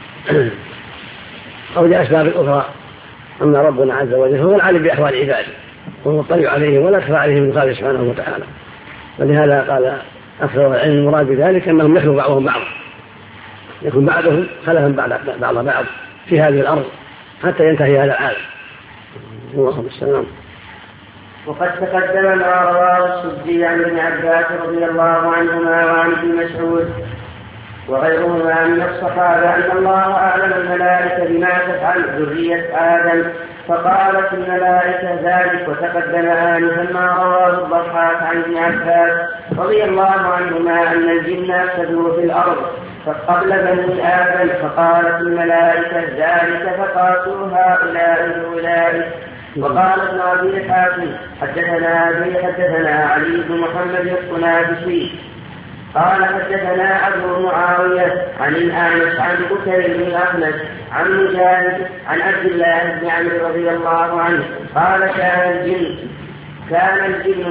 أو لأسباب أخرى. أما ربنا عز وجل هو العالم بأحوال عباده ومطلع عليهم ولا تخفى عليهم من خافية سبحانه وتعالى. ولهذا قال أكثر العلم المراد بذلك أنهم يخلق بعضهم بعضا، يكون بعضهم خلفا بعض في هذه الأرض حتى ينتهي هذا العالم. اللهم السلام. وقد تقدم ما رواه السدي عن ابن عباس رضي الله عنهما وعن ابن مسعود وغيرهما من الصحابة أن الله أعلم الملائكة بما تفعل ذرية آدم، فقالت الملائكة ذلك. وتقدم آنفا ما رواه الضحاك عن ابن عباس رضي الله عنهما أن الجن أفسدوا في الأرض فقبل بني آدم، فقالت الملائكة ذلك فقاسوا هؤلاء بأولئك. وقال ابن أبي حاتم حدثنا علي بن محمد الطنافسي قال حدثنا أبو معاوية عن الأعمش عن بكر بن الأخنس عن مجاهد عن عبد الله بن عمرو رضي الله عنه قال كان الجن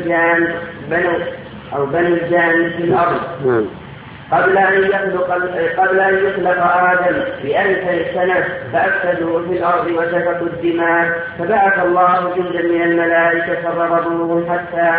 بنو الجان في الأرض قبل أن يخلق آدم ب1000 سنة، فأفسدوا في الأرض وسفكوا الدماء، فبعث الله جندا من الملائكة فضربوهم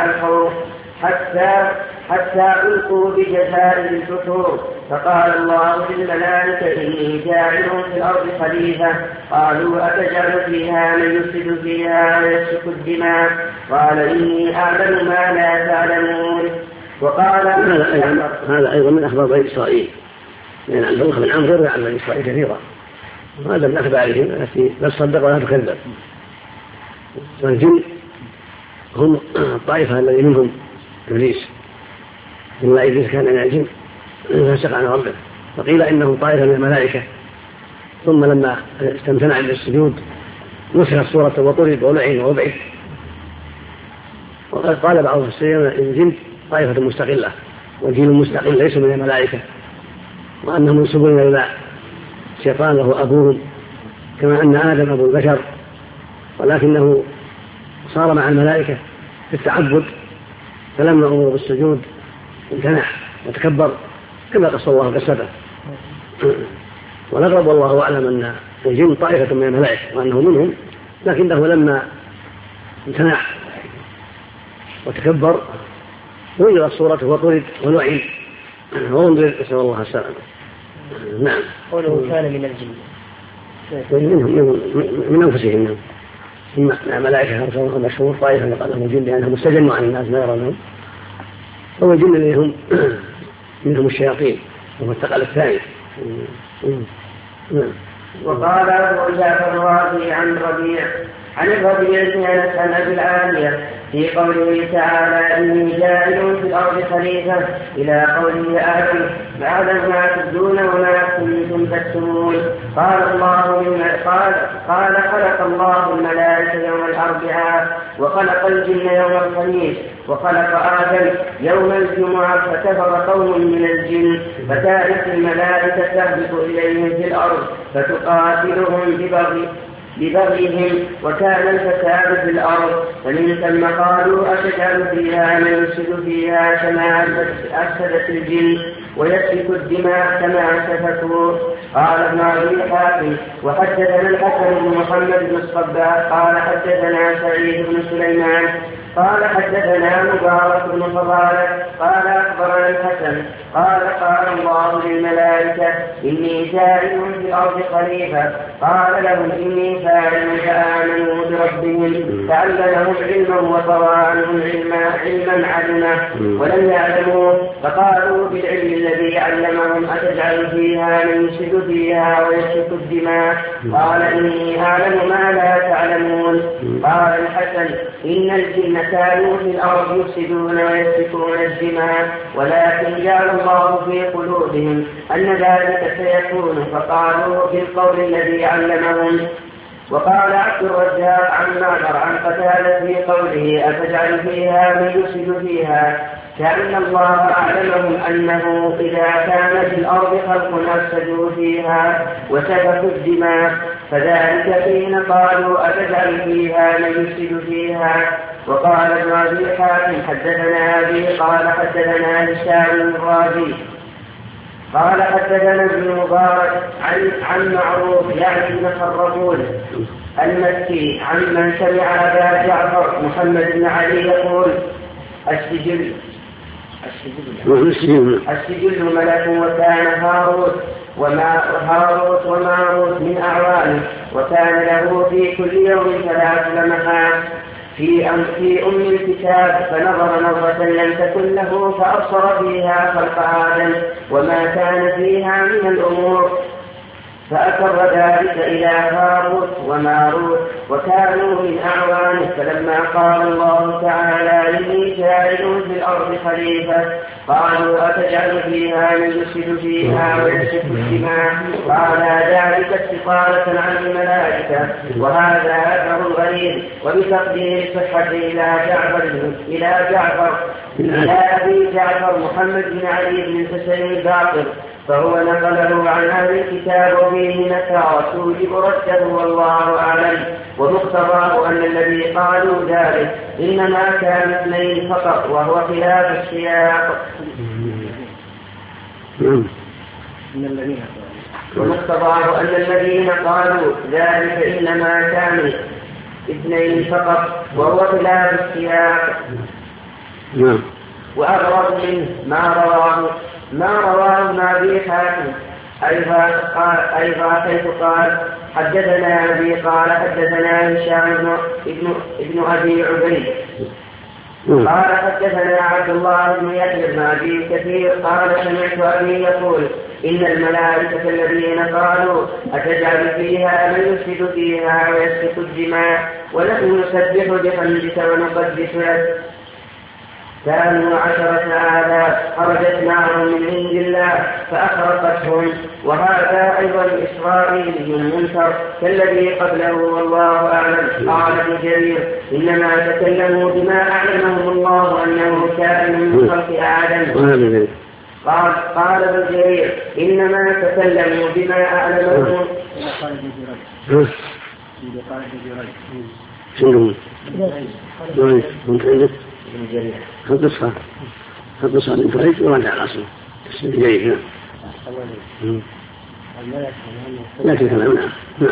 حتى ألقوا بجزائر الفتور. فقال الله للملائكة إني جاعل في الأرض خليفة. قالوا أتجعل فيها من يفسد فيها ويسفك الدماء؟ قال إني أعلم ما لا تعلمون. وقال هذا أيضا من أخبار بني إسرائيل، لأن عبد الله بن عمرو يروي عن بني إسرائيل كثيرا، وهذا من أخبارهم التي لا تصدق ولا تكذب. والجن هم الطائفة الذي منهم إبليس، إنما إبليس كان من الجن فسق عن ربه، فقيل إنهم طائفة من الملائكة. ثم لما استمتنع بالسجود نسخت صورة وطرد ولعن وبعد. وقد قال بعض المفسرين الجن طائفة مستقلة والجن مستقل ليس من الملائكة، وأنهم منسوبون إلى شيطان له أبوهم كما أن آدم أبو البشر، ولكنه صار مع الملائكة في التعبد، فلما أمر بالسجود امتنع وتكبر كما قص الله قصته. ونقرب والله أعلم أن الجن طائفة من الملائكة وأنه منهم، لكنه لما امتنع وتكبر وجدت صورته وطرد ولعن وانظر نسأل الله السلامة. نعم. قوله كان من الجن من أنفسهم، ملائكة مشهور طائفة يقال لهم الجن لأنهم استجنوا عن الناس ما يرونهم، هو الجن اللي منهم الشياطين وهو الثقل الثاني. وقال أبو جعفر الرازي عن الربيع بن أنس عن أبي العالية في قوله تعالى إني جاعل في الأرض خليفة إلى قوله آدم بعد ما تبدون وما كنتم تكتمون. قال خلق الله الملائكة يوم الأربعاء وخلق الجن يوم الخميس وخلق آدم يوم الجمعة فكفر قوم من الجن فكانت الملائكة تهبط إليهم في الأرض فتقاتلهم ببغيهم وكان الفساد في الأرض فمن ثم قالوا أتجعل فيها من يفسد فيها كما أفسدت الجن ويسفك الدماء كما سفكوا. قال ابن أبي حاتم وحدثنا الحسن بن محمد بن الصباح قال حدثنا سعيد بن سليمان قال حدثنا مبارك بن فضالة قال أخبرنا الحسن قال الله للملائكة إني جاعل في الأرض خليفة قال لهم إني فاعل فآمنوا بربهم فعلمهم علما وطوى عنهم علما علما ولم يعلموا فقالوا بالعلم الذي علمهم أتجعل فيها من يفسد فيها ويسفك الدماء قال إني أعلم ما لا تعلمون. قال الحسن إن الجن كانوا في الأرض يفسدون ويسفكون الدماء ولكن جعل الله في قلوبهم أن ذلك سيكون فقالوا بالقول الذي علمهم. وقال عبد الرزاق عن معمر عن قتادة في قوله أتجعل فيها من يفسد فيها كأن الله أعلمهم أنه إذا كان في الأرض خلق أفسدوا فيها وسفكوا الدماء فذلك حين قالوا أتجعل فيها من يفسد فيها. وقال ابن أبي حاتم حدثنا أبي قال حدثنا هشام الرازي قال حدثنا ابن مبارك عن معروف يعني ابن خرقون المكي عن من سمع أبا جعفر محمد بن علي يقول السجل ملك وكان هاروت وماروت من أعوانه وكان له في كل يوم 3 لمحات في أم الكتاب فنظر نظرة لم تكن له فأبصر فيها خلق آدم وما كان فيها من الأمور فأكر ذلك إلى هاروت وماروت وكانوا من أعوانه. فلما قال الله تعالى إني جاعل في الأرض خليفة قالوا أتجعل فيها من يفسد فيها ويسفك الدماء قال ذلك استطالة عن الملائكة وهذا أثر غريب وبتقدير صحة إلى أبي جعفر محمد بن علي بن الحسين الباقر فهو نقله عن أهل الكتاب وفيه نكارة توجب رده والله أعلم. ومقتضاه أن الذي قالوا ذلك إنما كان 2 فقط وهو خلاف السياق. ومقتضاه أن الذين قالوا ذلك إنما كان 2 فقط وهو خلاف السياق. وأغرب منه ما رواه ابن أبي حاتم أيضا حيث قال حدثنا أبي قال حدثنا هشام ابن أبي عبيد قال حدثنا عبد الله بن يحيى بن أبي كثير قال سمعت أبي يقول إن الملائكة الذين قالوا أتجعل فيها من يفسد فيها ويسفك الدماء ونحن نسبح بحمدك ونقدس لك كانوا 10,000 خرجت معهم من عند الله فأخرقتهم. وهذا أيضا إسرائيلي منكر كالذي قبله والله أعلم. قال ابن جرير إنما تكلموا بما أعلمهم الله أنه كائن من خلق آدم. قال ابن جرير إنما تكلموا بما أعلمهم القصة من فريج ورد على الأصل جيد. لكن كلامنا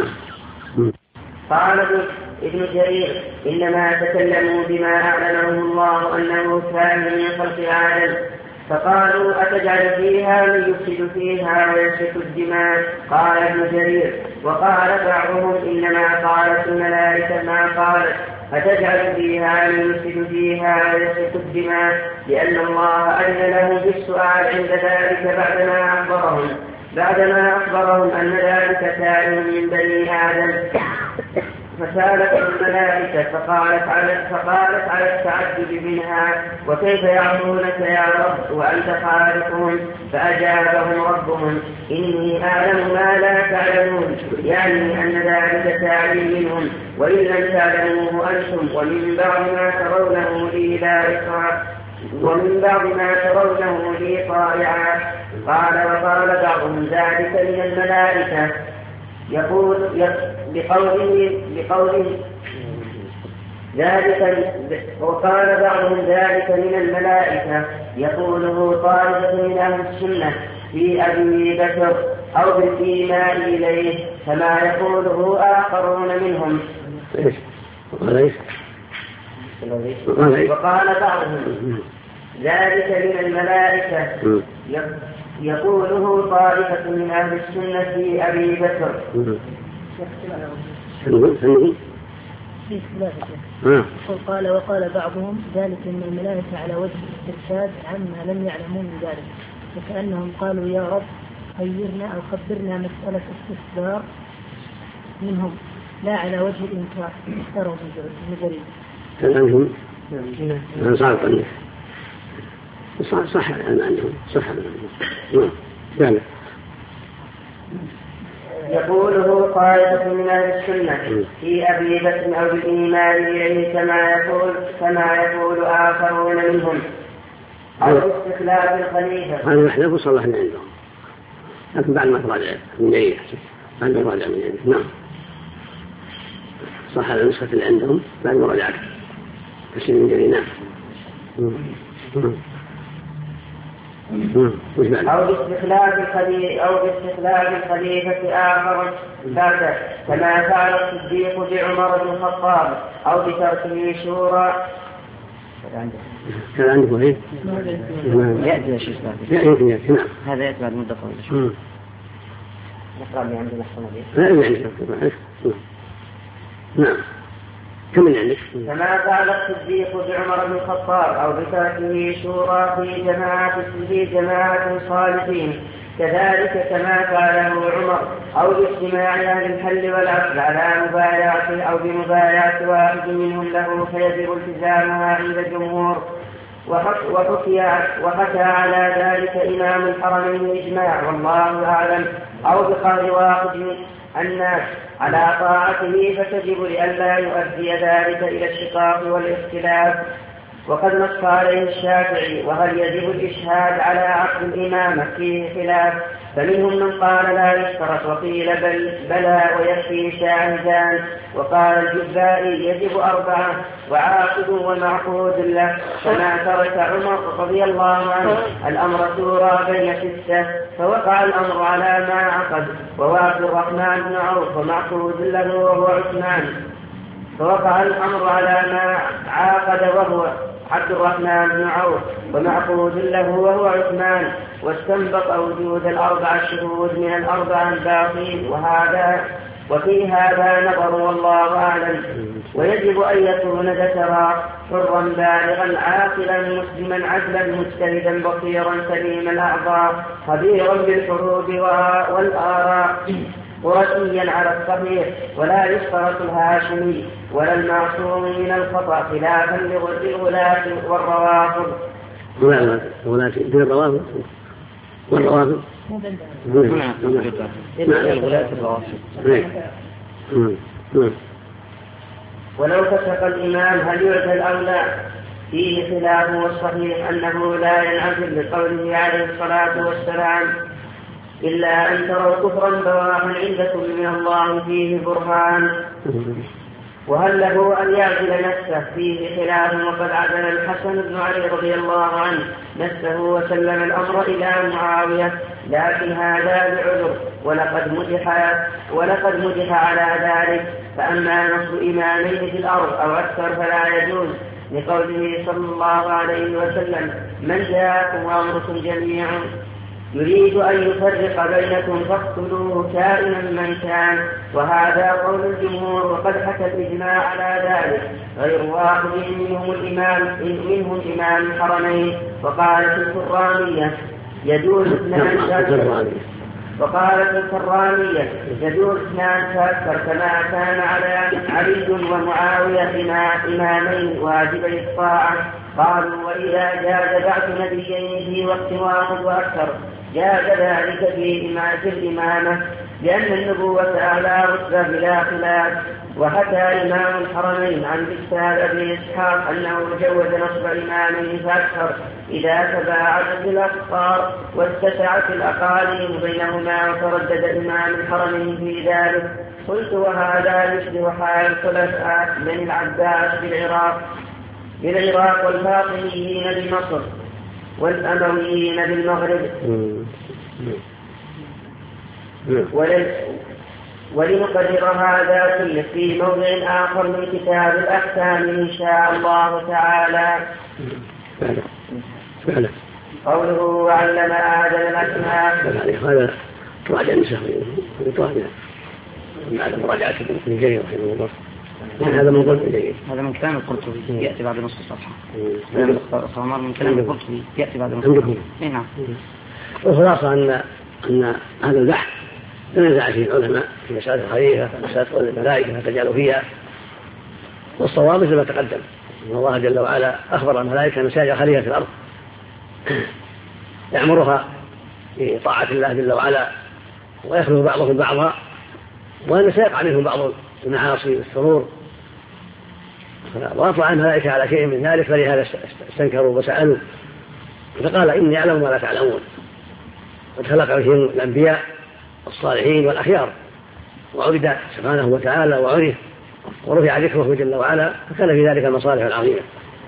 قال ابن جرير إنما تكلموا بما أعلمهم الله أنه كان من خلق آدم فقالوا أتجعل فيها من يفسد فيها ويسفك الدماء. قال ابن جرير وقال بعضهم إنما قالت الملائكة ما قالت أتجعل فيها من يفسد فيها ويسفك الدماء لأن الله أذن لهم بالسؤال عند ذلك بعدما أخبرهم أن ذلك كائن من بني آدم فسالت الملائكة فقالت على التعجب منها: وكيف يعصونك يا رب وأنت خالقهم؟ فأجابهم ربهم: إني أعلم ما لا تعلمون، يعني أن ذلك تعليم منهم، وإن لم تعلموه أنتم، ومن بعد ما ترونه لي طائعا. قال: وقال بعضهم ذلك من الملائكة يقول بقوله ذلك، وقال بعضهم ذلك من الملائكة يقوله طائفة من أهل السنة في أبي بكر أو بالإيمان إليه كما يقوله آخرون منهم. وقال بعضهم ذلك من الملائكة يقوله طائفة من أهل السنة في أبي بكر. قال: وقال بعضهم ذلك من الملائكة على وجه الاسترشاد عما لم يعلموا من ذلك، وكأنهم قالوا: يا رب خيرنا أو خبرنا مسألة استخبار منهم لا على وجه الإنكار. اختاروا بجريد كلامهم صح عندهم صح عندهم. يقوله طائفة من أهل السنة في أبي بكر أو بالإيمان إليه كما يقول آخرون منهم، أو استخلاف الخليفة. هذا يحلف وصلح عندهم، لكن بعد ما تراجع من أي بعد ما تراجع من عندهم. نعم صح على النسخة اللي عندهم بعد ما راجعت تسليم من جرينا. أو باستخلاف الخليفة آخر بعد، كما فعل الصديق بعمر بن الخطاب، أو بتركه شورى. كان عندكم ايه؟ يأتي يا شيخ. نعم هذا يأتي بعد مدة طويلة. نقرأ من عندنا الصمدين. لا عندك. نعم كم عندك؟ كما فعل الصديق بعمر بن الخطاب، أو بتركه شورى في جماعة صالحين، كذلك كما فعله عمر، أو باجتماع أهل الحل والعقد على مبايعته أو بمبايعة واحد منهم له فيجب التزامها عند الجمهور. وحكى على ذلك إمام الحرمين الإجماع، والله أعلم. أو بقول واحد الناس على طاعته فتجب لئلا يؤدي ذلك إلى الشقاق والاختلاف. وقد نص عليه الشافعي: وهل يجب الإشهاد على عقد الإمامة؟ فيه خلاف، فمنهم من قال لا يشترط، وقيل بلى ويكفي شاهدان. وقال الجبائي: يجب 4 وعاقد ومعقود له، كما ترك عمر رضي الله عنه الأمر شورى بين 6، فوقع الأمر على ما عقد، وعبد الرحمن بن عوف ومعقود له وهو عثمان. فوقع الأمر على ما عاقد وهو عبد الرحمن بن عوف ومعقود له وهو عثمان، واستنبط وجود 4 شهود من 4 الباقين، وفي هذا نظر والله أعلم. ويجب أن يكون ذكرا حرا بالغا عاقلا مسلما عدلا مجتهدا بصيرا سليم الأعضاء خبيرا بالحروب والآراء قرشيا على الصحيح، ولا يشترط الهاشمي ولا المعصوم من الخطأ، خلافا للغلاة والروافض. والروافض ولو فسق الإمام هل يعزل أو لا؟ فيه خلاف، والصحيح أنه لا ينعزل لقوله عليه الصلاة والسلام: إلا أن تروا كفرا بواحا عندكم من الله فيه برهان. وهل له أن يعزل نفسه؟ فيه خلاف، وقد عزل الحسن بن علي رضي الله عنه نفسه وسلم الأمر إلى معاوية، لكن هذا بعذر، ولقد مدح على ذلك. فأما نصر إمامين في الأرض أو أكثر فلا يجوز، لقوله صلى الله عليه وسلم: من جاءكم وأمركم جميعا يريد أن يفرق بينكم فاقتلوه كائنا من كان. وهذا قول الجمهور، وقد حكى الإجماع على ذلك غير واحد منهم إمام الحرمين. وقالت الكرامية: يجوز ابن وقالت الكرامية يجوز اثنان فأكثر كما كان علي ومعاوية إمامين واجبي الطاعة. قالوا وإذا جاز بعث نبيين في وقت واحد وأكثر جاز ذلك في الإمامة لأن النبوة أعلى رتبة بلا خلاف. وحكى إمام الحرمين عن الأستاذ أبي إسحاق أنه جوز نصب إمامين فأكثر إذا تباعدت الأقطار واتسعت الأقاليم بينهما وتردد إمام الحرمين في ذلك. قلت وهذا يشبه حال الخلفاء بني العباس بالعراق والفاطميين بمصر والأمويين بالمغرب. ولنقرر هذا كله في موضع آخر من كتاب الأحكام إن شاء الله تعالى. قوله وعلم آدم الأسماء. هذا تراجع النساء بعد مراجعة ابن جرير رحمه الله. هذا من قلب جيد. هذا من كلام القرطبي يأتي بعد نصف الصفحة. من كلام القرطبي يأتي بعد نصف الصفحة. نعم. والخلاصة أن هذا البحث تنازع فيه العلماء في مسألة الخليفة مسألة الملائكة فتجعلوا فيها. والصواب مثل ما تقدم أن الله جل وعلا أخبر الملائكة مساجد خليفة في الأرض يأمرها بطاعة الله جل وعلا ويخلو بعضهم بعضا وأن سيقع منهم بعض المعاصي والشرور. وأطلع الملائكة على شيء من ذلك فلهذا استنكروا وسألوا فقال إني أعلم ما لا تعلمون. قد خلق فيهم الأنبياء الصالحين والأخيار وعبد سبحانه وتعالى وعرف ورفع ذكره جل وعلا فكان في ذلك المصالح العظيمة.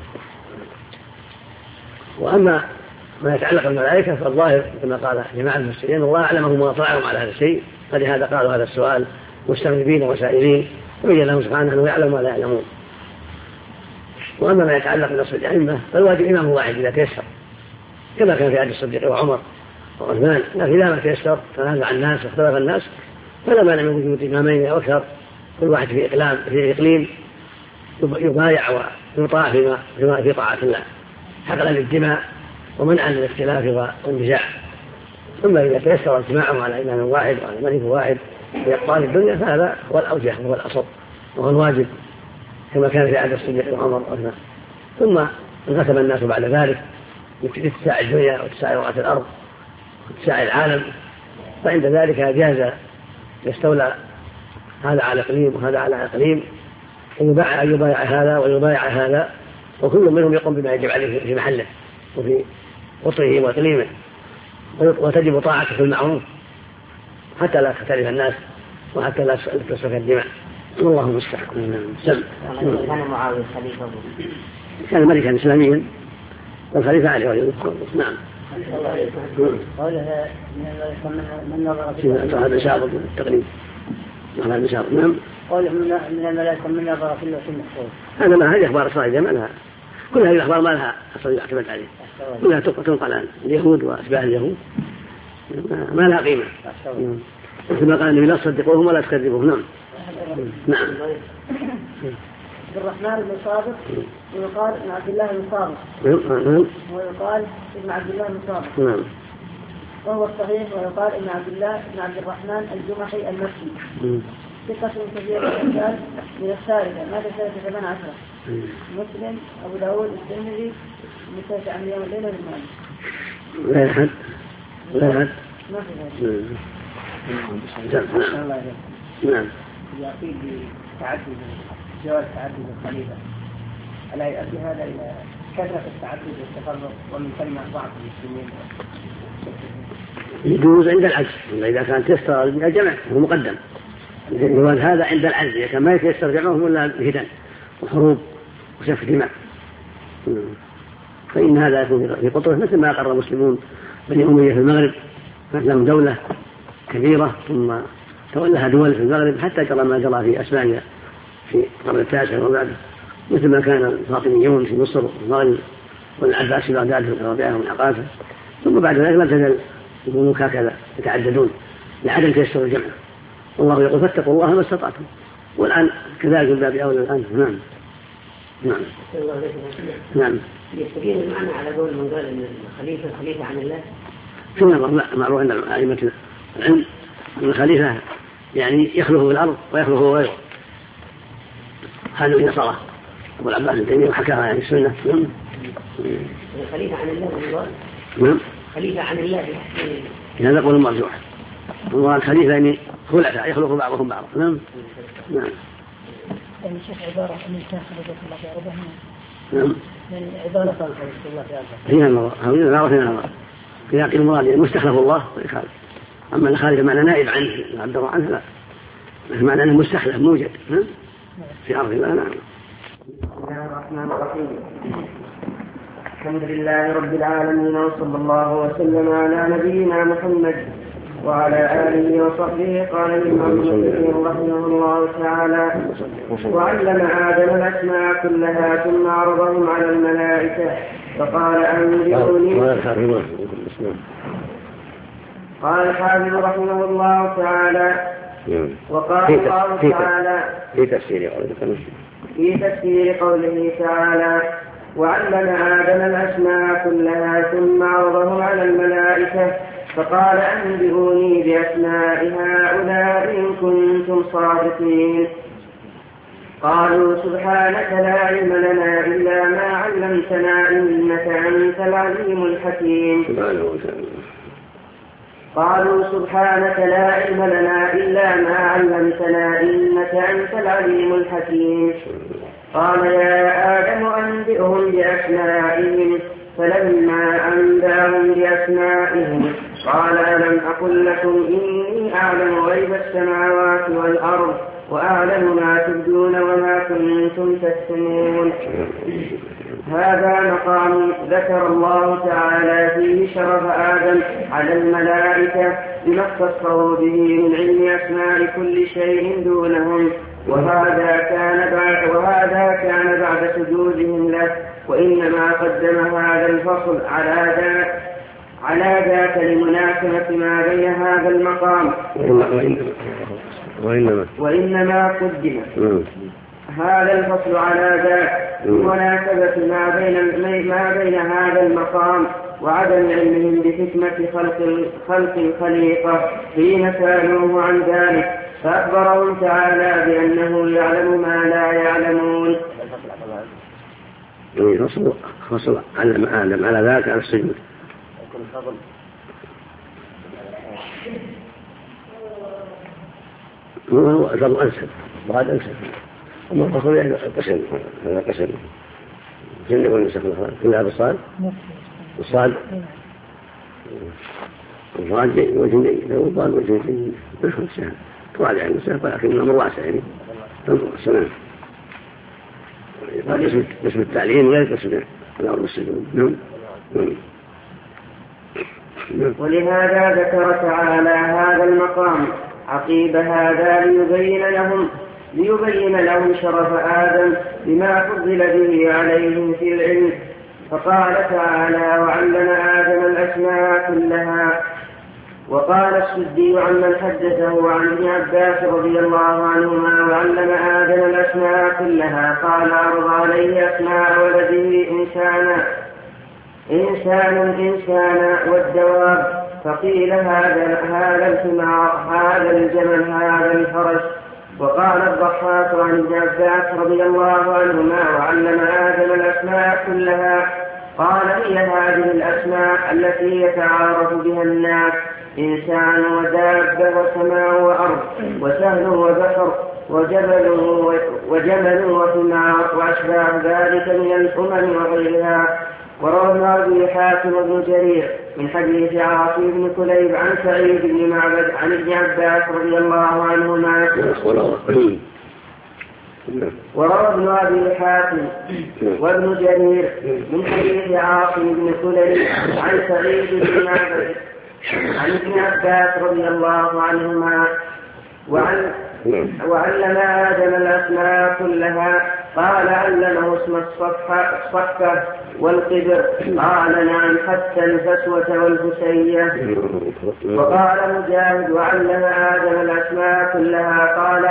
وأما ما يتعلق بالملائكة فالظاهر كما قال جماعة المفسرين الله أعلمهم وأطلعهم على هذا الشيء فلهذا قالوا هذا السؤال مستغربين وسائلين وبين لهم سبحانه أنه يعلم ما لا يعلمون. وأما ما يتعلق بنصر الأئمة فالواجب إمام واحد إذا تيسر كما كان في عهد الصديق وعمر وعثمان. لكن إذا ما تيسر تنازع الناس واختلف الناس فلا مانع من وجود إمامين أو أكثر كل واحد في إقليم يبايع ويطاع في طاعة الله حقلا للدماء ومنعا للاختلاف والنزاع. ثم إذا تيسر اجتماعهم على إمام واحد وعلى ملك واحد في أقطار الدنيا فهذا هو الأوجه وهو الأصل وهو الواجب كما كان في عهد الصديق وعمر وعثمان. ثم انقسم الناس بعد ذلك لاتساع الدنيا واتساع رؤية الأرض واتساع العالم فعند ذلك جاز يستولى هذا على إقليم وهذا على إقليم أن يبايع هذا ويبايع هذا وكل منهم يقوم بما يجب عليه في محله وفي قطره وإقليمه وتجب طاعته في المعروف حتى لا تختلف الناس وحتى لا تسفك الدماء. والله المستعان. كان معاوية خليفة كان ملكا إسلاميا والخليفة عليه ولي الخلق. نعم. قوله من نظر في هذا شاطر التقريب. هذا المشاطر. نعم. قوله من الملائكة من نظر في اللوح المحفوظ. هذا ما هذه أخبار إسرائيل ما لها كل هذه الأخبار ما لها أصل يعتمد عليه كلها تنقل عن اليهود وأشباه اليهود ما لها قيمة. مثل قال النبي لا تصدقوهم ولا تكذبوهم. نعم. نعم. الرحمن بن صادق ويقال ابن عبد الله بن صادق ويقال ابن عبد الله بن صادق. نعم. وهو الصحيح ويقال ابن عبد الله بن عبد الرحمن الجمحي المكي. ثقة كثير الرجال من الثالثة مات سنة 18 مسلم أبو داود الترمذي متاسع عن يوم الليلة بالمال. لا أحد ما في ذلك. نعم. يأتي بتعدد جواز تعدد الخليفة ألا يؤدي هذا إلى كثرة التعدد والتفرق ومن كلمة ضعف المسلمين؟ يجوز عند العجز إذا كان تيسر الجمع هو مقدم. جواز هذا عند العجز إذا كان ما يتيسر جمعهم إلا الهدن وحروب وسفك دماء فإن هذا يكون في قطره مثل ما أقر المسلمون بني أمية في المغرب لهم دولة كبيرة ثم تولها دول في المغرب حتى جرى ما جرى في أسبانيا في القرن التاسع وبعده مثل ما كان الفاطميون في مصر والمغرب والعباس في بغداد في الربيعة والعقافة. ثم بعد ذلك ما تزال الملوك هكذا يتعددون لعدم تيسر الجمع. والله يقول فاتقوا الله ما استطعتم والآن كذلك الباب أولى الآن. نعم. نعم. نعم. يستقيم المعنى على قول من قال إن الخليفة عن الله في النظر لا معروف أن أئمة العلم أن الخليفة يعني يخلفه في الأرض ويخلفه غيره. هذا من صلاة أبو العباس بن تيمية وحكاها يعني السنة. الخليفة عن الله. نعم. خليفة عن الله. هذا قول مرجوح. الله الخليفة يعني خلفاء يخلق بعضهم بعضا. نعم. نعم. يعني شيخ عبارة عن الإنسان خلق الله في أرضه. نعم. يعني عبارة عن خلق الله في أرضه. هي النظر. هذه النظر في النظر. إذا قيل المراد مستخلف الله ويخالف. أما الخالف معنى نائب عنه يعبر عنه لا. معنى أنه مستخلف موجد في أرض الله. نعم. بسم الله الرحمن الرحيم. الحمد لله رب العالمين وصلى الله وسلم على نبينا محمد وعلى آله وصحبه. قال الإمام مسلم رحمه الله تعالى: وعلم آدم الأسماء كلها ثم عرضهم على الملائكة فقال أنبئوني. قال الحافظ رحمه الله تعالى: وقال الله تعالى في تفسير قوله تعالى: وعلم آدم الأسماء كلها ثم عرضهم على الملائكة فقال أنبئوني بأسماء هؤلاء إن كنتم صادقين. قالوا سبحانك لا علم لنا إلا ما علمتنا إنك أنت العليم الحكيم. قالوا سبحانك لا علم لنا إلا ما علمتنا إنك أنت العليم الحكيم. قال يا آدم أنبئهم بأسمائهم فلما أنبأهم بأسمائهم قال ألم أقل لكم إني أعلم غيب السماوات والأرض وأعلم ما تبدون وما كنتم تكتمون. هذا مقام ذكر الله تعالى فيه شرف آدم على الملائكة بما اختصه به من علم أسماء كل شيء دونهم، وهذا كان بعد سجودهم له، وإنما قدم هذا الفصل على ذاك لمناسبة ما بين هذا المقام، وإنما قدم هذا الفصل على ذاك لمناسبة ما بين هذا المقام وعدم علمهم بحكمة خلق الخليقة حين سألوه عن ذلك، فأخبرهم تعالى بأنه يعلم ما لا يعلمون. فصل علم على ذاك على السجود. هو أفضل أنسب وهذا أنسب. أما الفصل يعني قسم، هذا قسم جن والنسخ الأخرى كلها بالصاد والصاد والصاد وجنين والضاد وجنين بالخمس سهل طوال يعني مسافة لكن الأمر واسع يعني تنظر السلام. قال اسم التعليم غير اسم الأمر بالسجود. ولهذا ذكر تعالى هذا المقام عقيب هذا ليبين لهم شرف آدم بما فضل به عليهم في العلم. فقال تعالى: وعلم آدم الأسماء كلها. وقال السدي عمن حدثه عن ابن عباس رضي الله عنهما: وعلم آدم الأسماء كلها. قال: عرض عليه أسماء ولده إنسانا والدواب، فقيل هذا الحمار، هذا الجمل، هذا الفرس. وقال الضحاك عن ابن عباس رضي الله عنهما: وعلم آدم الأسماء كلها. قال: هي هذه الأسماء التي يتعارف بها الناس: إنسان ودابة وسماء وأرض وسهل وبحر وجبل وحمار وأشباه ذلك من الأمم وغيرها. وروى أبي حاتم بن جرير من حديث عاصم بن كليب عن سعيد بن معبد عن ابن عباس رضي الله عنهما. وروى ابن أبي حاتم وابن جرير من حديث عاصم بن كليب عن سعيد بن معبد عن ابن عباس رضي الله عنهما. وعلم آدم الأسماء كلها. قال: علمه اسم الصفة والقبر. قال: نعم، حتى الفسوة والفسية. وقال مجاهد: وعلم آدم الأسماء كلها. قال: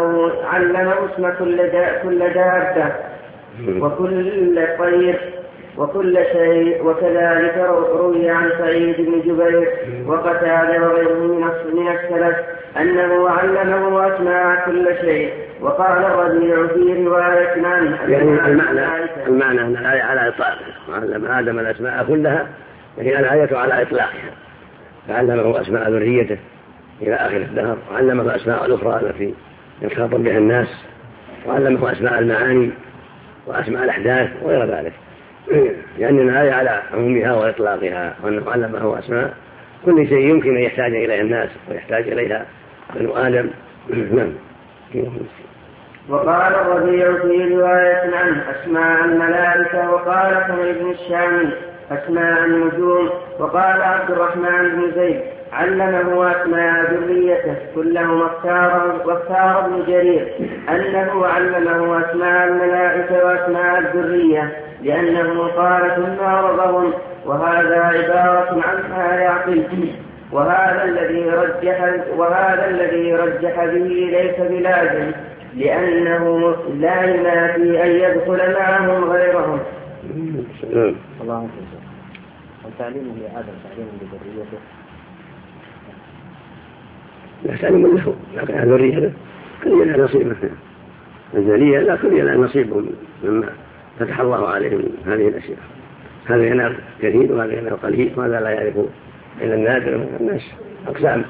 علمه اسم كل دابة وكل طير وكل شيء. وكذلك روي عن سعيد بن جبير وقتادة وغيره من السلف أنه علمه أسماء كل شيء. وقال الربيع في رواية عنه يعني المعنى أن الآية على إطلاقها، وعلم آدم الأسماء كلها، وهي الآية على إطلاقها، فعلمه أسماء ذريته إلى آخر الدهر، وعلمه الأسماء الأخرى التي يخاطب بها الناس، وعلمه أسماء المعاني وأسماء الأحداث وغير ذلك، لأن الآية على عمومها وإطلاقها، وأنه علمه أسماء كل شيء يمكن أن يحتاج إليها الناس ويحتاج إليها بنو آدم. نعم. وقال الربيع في رواية عنه أسماء الملائكة. وقال حميد بن الشام أسماء النجوم. وقال عبد الرحمن بن زيد علمه أسماء ذريته كلهم. واختار ابن جرير أنه علمه أسماء الملائكة وأسماء الذرية لأنه قال ثم عرضهم، وهذا عبارة عما يعقل. وهذا الذي رجح به ليس بلازم، لأنه لا ينافي أن يدخل معهم غيرهم. الله أكبر. وتعليمه لآدم تعليم لذريته، لا تعلم له، لكن ذريته كل يلا نصيبه، الذرية لا كل يلا نصيبهم مما فتح الله عليهم هذه الأشياء. هذا ينال كثير وهذا ينال قليل، وهذا لا يعرف إلا النادر من الناس، أقسام.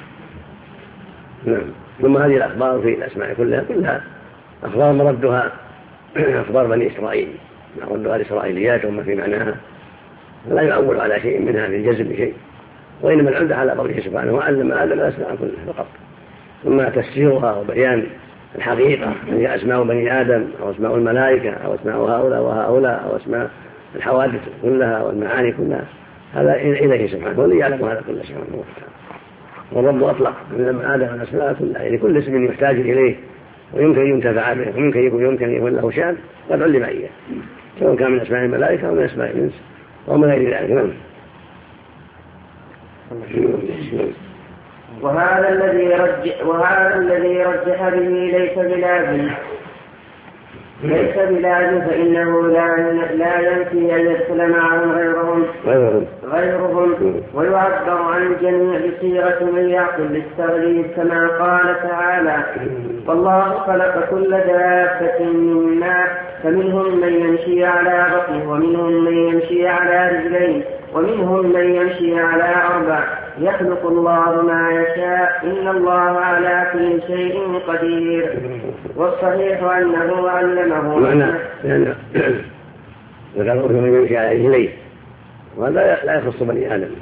نعم. ثم هذه الأخبار في الأسماء كلها أخبار مردها أخبار بني إسرائيل، مردها الإسرائيليات وما في معناها، لا يعول على شيء منها في الجزم بشيء، وإنما العمدة على قوله سبحانه وعلم آدم الأسماء كلها فقط. ثم تفسيرها وبيان الحقيقة، هي أسماء بني آدم أو أسماء الملائكة أو أسماء هؤلاء وهؤلاء أو أسماء الحوادث كلها والمعاني كلها، هذا إليه سبحانه، والذي يعلم هذا كله سبحانه وتعالى. والرب أطلق من آدم الأسماء كلها، يعني كل اسم يحتاج إليه ويمكن ينتفع به ويمكن يكون له شأن قد علم إياه، سواء كان من أسماء الملائكة أو من أسماء الإنس أو من غير ذلك. وهذا الذي رجح به ليس بلازم فإنه لا ينفي أن يدخل معهم غيرهم ويعبر عن الجميع بصيغة من يعقل للتغليب، كما قال تعالى: والله خلق كل دابة من ماء فمنهم من يمشي على بطنه ومنهم من يمشي على رجلين ومنهم من يمشي على 4 يخلق الله ما يشاء إن الله على كل شيء قدير. والصحيح أنه علمه معنى ذكره من يمشي على رجليه، وهذا لا يخص بني آدم،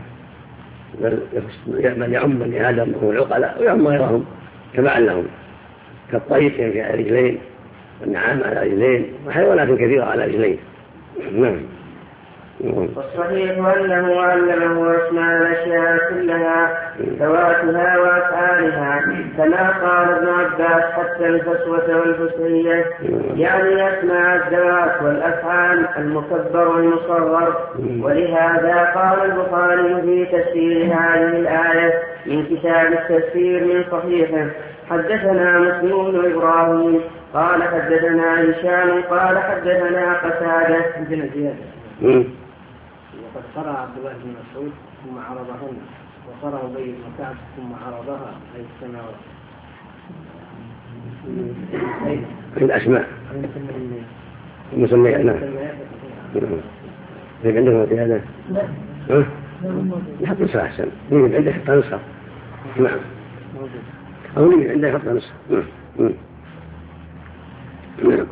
بل يعم بني آدم وهم العقلاء ويعم غيرهم تبعا لهم، كالطير يمشي على رجلين والنعام على رجلين وحيوانات كثيرة على رجلين. نعم. والصحيح أنه علمه أسماء الأشياء كلها ذواتها وأفعالها، كما قال ابن عباس: حتى الفسوة والفسية، يعني أسماء الذوات والأفعال المكبر والمصغر. ولهذا قال البخاري في تفسير هذه الآية من كتاب التفسير من صحيحه: حدثنا مسلم بن إبراهيم قال حدثنا هشام قال حدثنا قتادة. وقد قرأ عبد الله بن مسعود ثم عرضهن، وقرأ أبي بن كعب ثم عرضها أي السماوات. في الأسماء المسميات. نعم. يجب عندكم في هذا؟ نحط نسخة أحسن. يجب عندك حط نسخة. نعم. أو يجب عندك حط نسخة. نعم.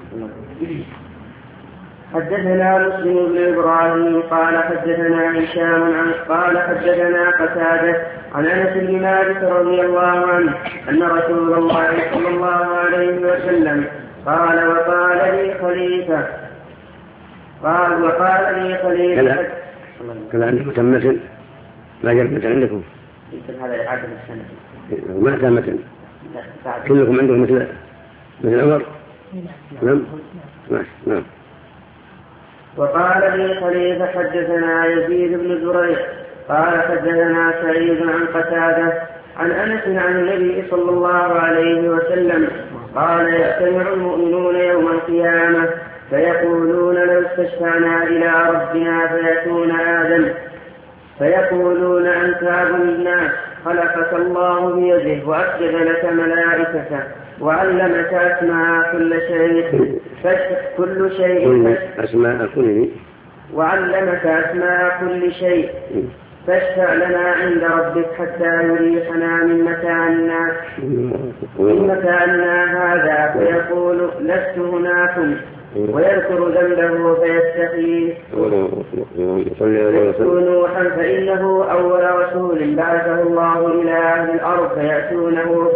حدثنا مسلم بن إبراهيم قال حدثنا هشام قال حدثنا قتادة عن أنس بن مالك رضي الله عنه أن رسول الله صلى الله عليه وسلم قال: وقال لي خليفة كلا عندكم تمة ما جربت عندكم هذا إعادة السنة ما تمة كلكم عندكم مثل عمر. نعم. نعم. وقال لي خليفة: حدثنا يزيد بن زريع قال حدثنا سعيد عن قتادة عن أنس عن النبي صلى الله عليه وسلم قال: يجتمع المؤمنون يوم القيامة فيقولون لو استشفعنا إلى ربنا فيأتون آدم فيقولون أنت أبو الناس خلقك الله بيده وأسجد لك ملائكته وعلمك أسماء وعلمك أسماء كل شيء فاشفع لنا عند ربك حتى يريحنا من مكاننا هذا فيقول لست هناكم ويذكر ذنبه فيستحيي نوحا فإنه أول رسول بعثه الله إلى أهل الأرض فيأتونه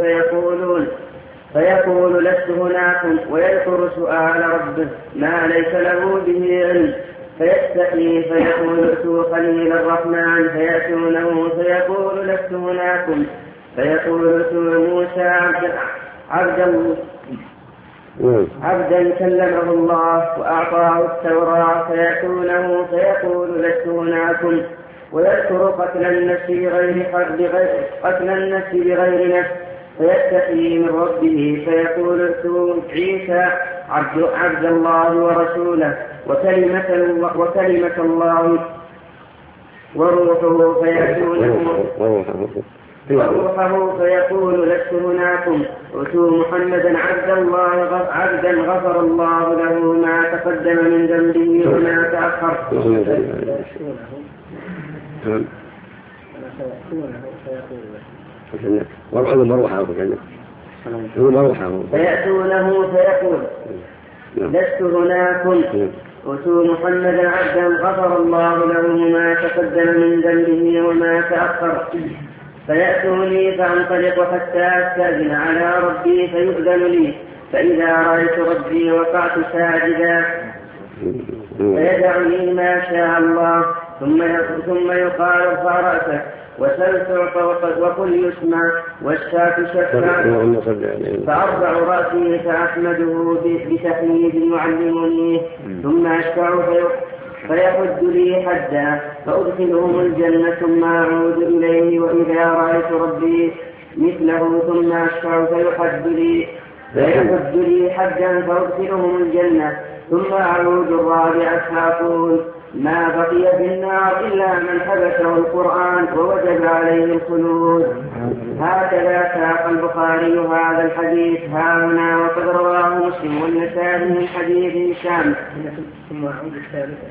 فيقول لست هناكم ويذكر سؤال ربه ما ليس له به علم فيستحيي فيقول ائتوا خليل الرحمن فيأتونه فيقول لست هناكم فيقول ائتوا موسى عبدا كلمه الله وأعطاه التوراة فيأتونه فيقول لست هناكم ويذكر قتل النفس بغير نفس فيستحيي من ربه فيقول ائتوا عيسى عبد الله ورسوله وكلمة الله وروحه فيقول لست هناكم ائتوا محمدا عبدا غفر الله له ما تقدم من ذنبه وما تأخر فيأتونه فيقول لست هناكم ائتوا محمدا عبدا غفر الله له ما تقدم من ذنبه وما تأخر فيأتوني فأنطلق حتى أستأذن على ربي فيؤذن لي فإذا رأيت ربي وقعت ساجدا فيدعني ما شاء الله ثم يقال ارفع رأسك وسل تعطى وقل يسمع والشاة شفع فأرفع رأسي فأحمده بتحميد يعلمني ثم أشفع فيحد لي حدا فأدخلهم الجنة ثم أعود إليه وإذا رأيت ربي مثله ثم أشفع فيحد لي حدا فأدخلهم الجنة ثم أعود الرابعة فأقول ما بقي في النار إلا من حبسه القرآن ووجب عليه الخلود. هكذا ساق البخاري هذا الحديث هاهنا وقد رواه مسلم والنسائي من حديث هشام. ثم أعود الثالثة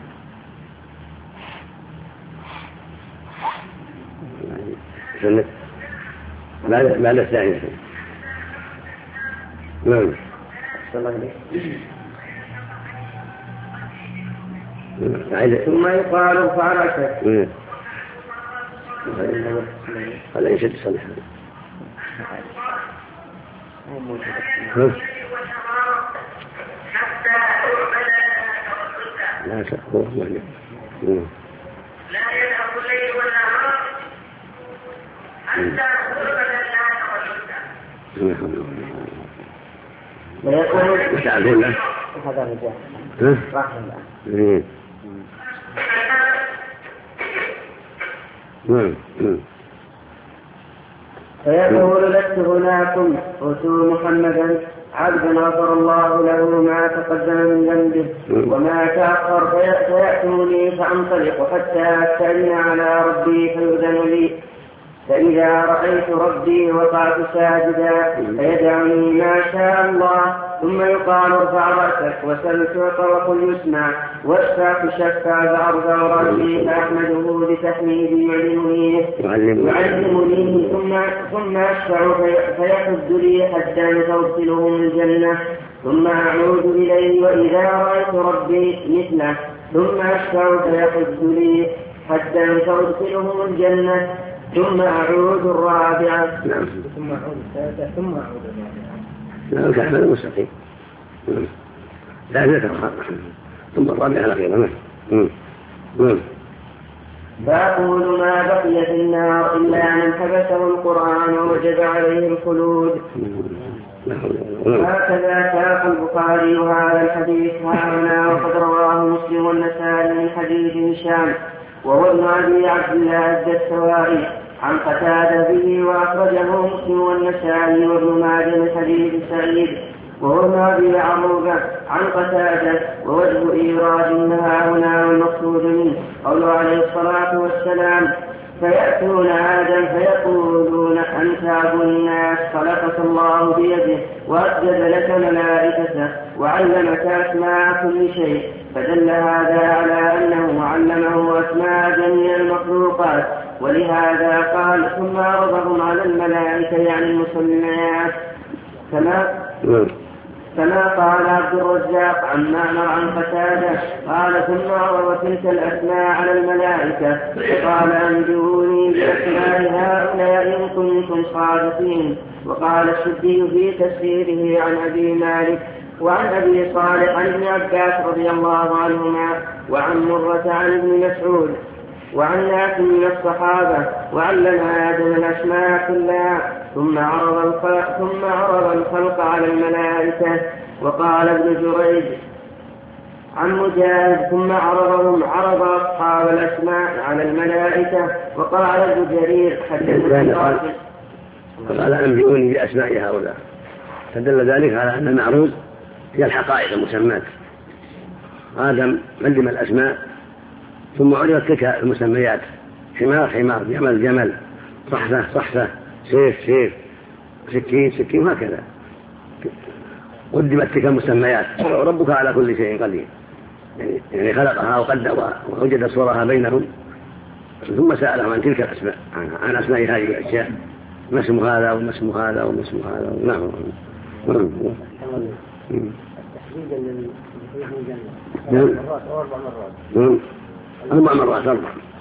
بعد الثانية. نعم. ثم يقال ارفع رأسك. هذا يشد صلح. لا تأخذ مهلك. لا يذهب الليل والنهار حتى تؤمن ويقول تعالوا له هذا الرجال راح له. فيقول لست هناكم ائتوا محمدا عبدا غفر الله له ما تقدم من ذنبه وما تأخر فيأتوني فأنطلق حتى أستأذن على ربي فيؤذن لي فإذا رأيت ربي وقعت ساجدا فيدعني ما شاء الله ثم يقال ارفع رأسك وسل تعطى وقل يسمع واشفع تشفع فأرفع رأسي فأحمده بتحميد يعلمني ثم أشفع فيحد لي حتى فأدخلهم الجنة ثم أعود إليه وإذا رأيت ربي مثله ثم أشفع فيحد لي حتى فأدخلهم الجنة ثم أعود الرابعة. ثم أعود الثالثة ثم أعود الرابعة. لا كان المستقيم. لا ذكر ثم الرابعة الأخيرة. فأقول ما بقي في النار إلا من حبسه القرآن ووجب عليه الخلود. هكذا ساق البخاري هذا الحديث هاهنا وقد رواه مسلم والنسائي من حديث هشام وهو ابن أبي عبد الله الدستوائي عن قتادة به وأخرجه مسلم والنسائي وابن ماجه من حديث سعيد وهو ما أبي عروبة عن قتادة. ووجه إيرادها هنا والمقصود منه قوله عليه الصلاة والسلام: فيأتون آدم فيقولون أنت أبو الناس، خلقك الله بيده وأسجد لك ملائكته وعلمك أسماء كل شيء. فدل هذا على أنه علمه أسماء جميع المخلوقات. ولهذا قال: ثم عرضهم على الملائكة يعني المسميات، كما قال عبد الرزاق عن معمر عن قتادة قال: ثم عرض تلك الأسماء على الملائكة فقال: أنبئوني بأسماء هؤلاء إن كنتم صادقين. وقال السدي في تفسيره عن أبي مالك وعن أبي صالح عن ابن عباس رضي الله عنهما وعن مرة عن ابن مسعود وعن ناس من الصحابة: وعلم آدم الأسماء كلها ثم عرض الخلق على الملائكة. وقال ابن جريج عن مجاهد: ثم عرض أصحاب الأسماء على الملائكة. وقال ابن جرير: حدثنا قال: أنبئوني بأسماء هؤلاء. فدل ذلك على أن المعروض هي الحقائق المسمات. آدم علم الأسماء ثم عرضت تلك المسميات: حمار حمار، جمل جمل، صحفة صحفة، سيف سيف، سكين سكين، وهكذا قدمت تلك المسميات. وربك على كل شيء قدير، يعني خلقها وقدرها ووجد صورها بينهم، ثم سألهم عن تلك الأسماء، عن أسماء هذه الأشياء، ما اسم هذا وما اسم هذا وما اسم هذا. نعم. التحديد الذي فيه الجنة 4 مرات.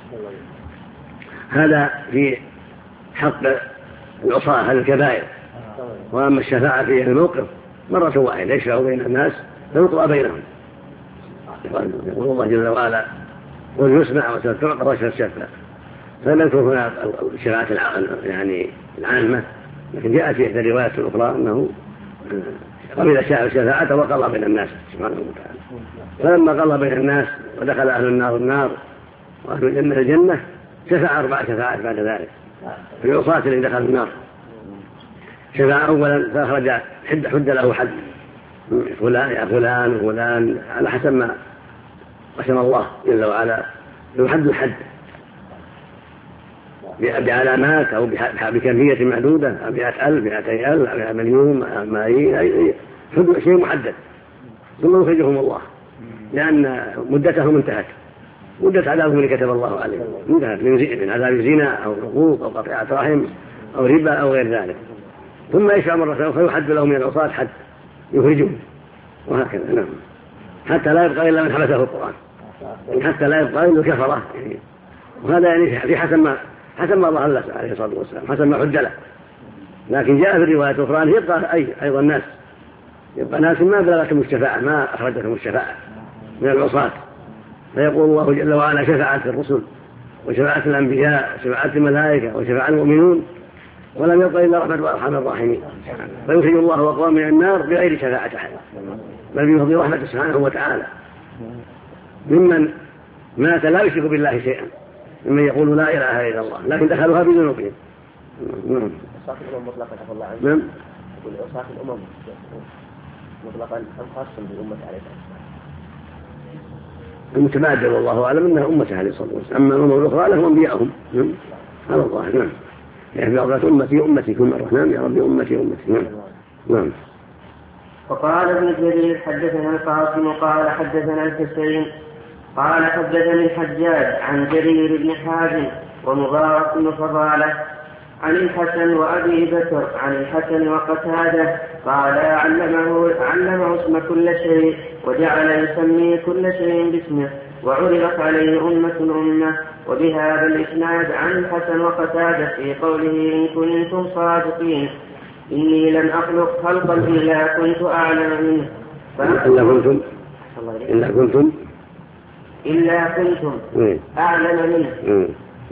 هذا في حق العصاة هذا الكبائر. وأما الشفاعة في الموقف مرة واحدة يشفع بين الناس فيقضى بينهم. يقول الله جل وعلا: قل يسمع وستعطى واشفع الشفاع. فلم يكن هنا الشفاعة يعني العامة، لكن جاءت في إحدى الروايات الأخرى أنه قبل الشفاعة وقضى بين الناس سبحانه وتعالى. فلما قضى بين الناس ودخل أهل النار النار وأهل الجنة الجنة، شفع 4 شفاعات بعد ذلك في العصاة اللي دخل النار. شفع أولا فأخرج حد له حد، فلان يا فلان وفلان على حسب ما قسم الله جل وعلا، له حد الحد بعلامات أو بكمية محدودة، 100,000 200,000 مليون ملايين، شيء محدد. ثم يخرجهم الله لأن مدتهم انتهت، مدة عذابهم اللي كتب الله عليهم انتهت، من عذاب الزنا أو حقوق أو قطيعة رحم أو ربا أو غير ذلك. ثم يشفع مرة أخرى يحد لهم من العصاة حد يخرجهم، وهكذا. نعم. حتى لا يبقى إلا من حبسه القرآن، حتى لا يبقى إلا كفرة. وهذا يعني في حسب ما ظهر الله عليه الصلاة والسلام، حسب ما حد له. لكن جاء في الرواية الأخرى أن يبقى أيضا ناس، يبقى ناس ما بلغتهم الشفاعة، ما أخرجتهم الشفاعة من العصاة. فيقول الله جل وعلا: شفاعة الرسل وشفاعة الأنبياء وشفاعة الملائكة وشفاعة المؤمنون، ولم يبق إلا رحمة وأرحم الراحمين. فيخرج الله أقوام من النار بغير شفاعة أحد، بل بفضل رحمته سبحانه وتعالى، ممن مات لا يشرك بالله شيئا، ممن يقول لا إله إلا الله، لكن دخلوها بذنوبهم. عصاة الأمم مطلقا الله عز وجل. يقول عصاة الأمم مطلقا خاصة بأمة عليه الصلاة المتبادل والله أعلم أنها أمة عليه الصلاة والسلام. أما الأمم الأخرى لهم أنبياءهم على الله. نعم. يعني أمتي أمتي كل مرة. نعم يا ربي أمتي أمتي. نعم. وقال ابن جرير: حدثنا القاسم قال حدثنا الحسين قال حدثني الحجاج عن جرير بن حازم ومبارك بن فضالة عن الحسن وأبي بكر عن الحسن وقتادة قال: علمه اسم كل شيء وجعل يسمي كل شيء باسمه، وعرضت عليه أمة. وبهذا الإسناد عن الحسن وقتادة في قوله: إن كنتم صادقين إني لن أخلق خلقا إلا كنت أعلم منه. إلا كنتم أعلم منه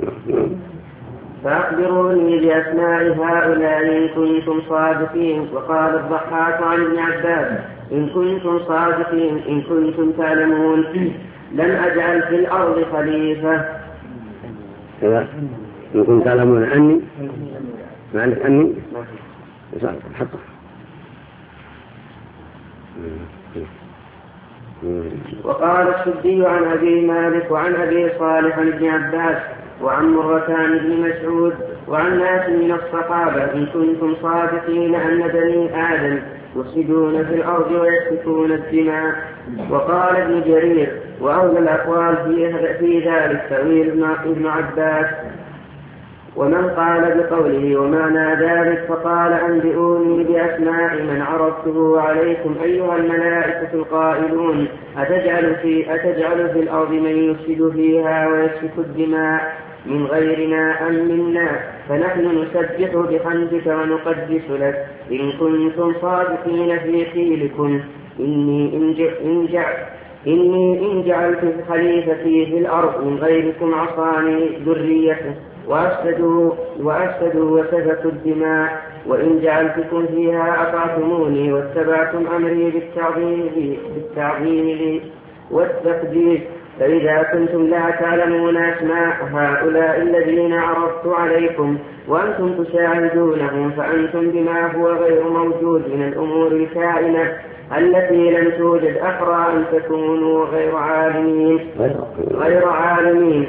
فأخبروني بأسماء هؤلاء إن كنتم صادقين. وقال الضحاك عن ابن عباس: إن كنتم صادقين إن كنتم تعلمون لن أجعل في الأرض خليفة. إن كنتم تعلمون أني ما عندك أني حطه وقال السدي عن أبي مالك وعن أبي صالح عن ابن عباس وعن مرتان بن مسعود وعن ناس من الصحابة إن كنتم صادقين أن بني آدم يفسدون في الأرض ويسفكون الدماء. وقال ابن جرير وأولى الأقوال في ذلك تأويل ابن عباس. ومن قال بقوله ومعنى ذلك فقال أنبئوني بأسماء من عرضته عليكم أيها الملائكة القائلون أتجعل في الأرض من يفسد فيها ويسفك الدماء من غيرنا أم منا فنحن نسبح بحمدك ونقدس لك إن كنتم صادقين في قيلكم إني إن جعلت خليفتي في الأرض من غيركم عصاني ذريته وأفسدوا وسفكوا الدماء وإن جعلتكم فيها أطعتموني واتبعتم أمري بالتعظيم لي والتقديس فإذا كنتم لا تعلمون أسماء هؤلاء الذين عرضت عليكم وأنتم تشاهدونهم فأنتم بما هو غير موجود من الأمور الكائنة التي لم توجد أخرى أن تكونوا غير عالمين.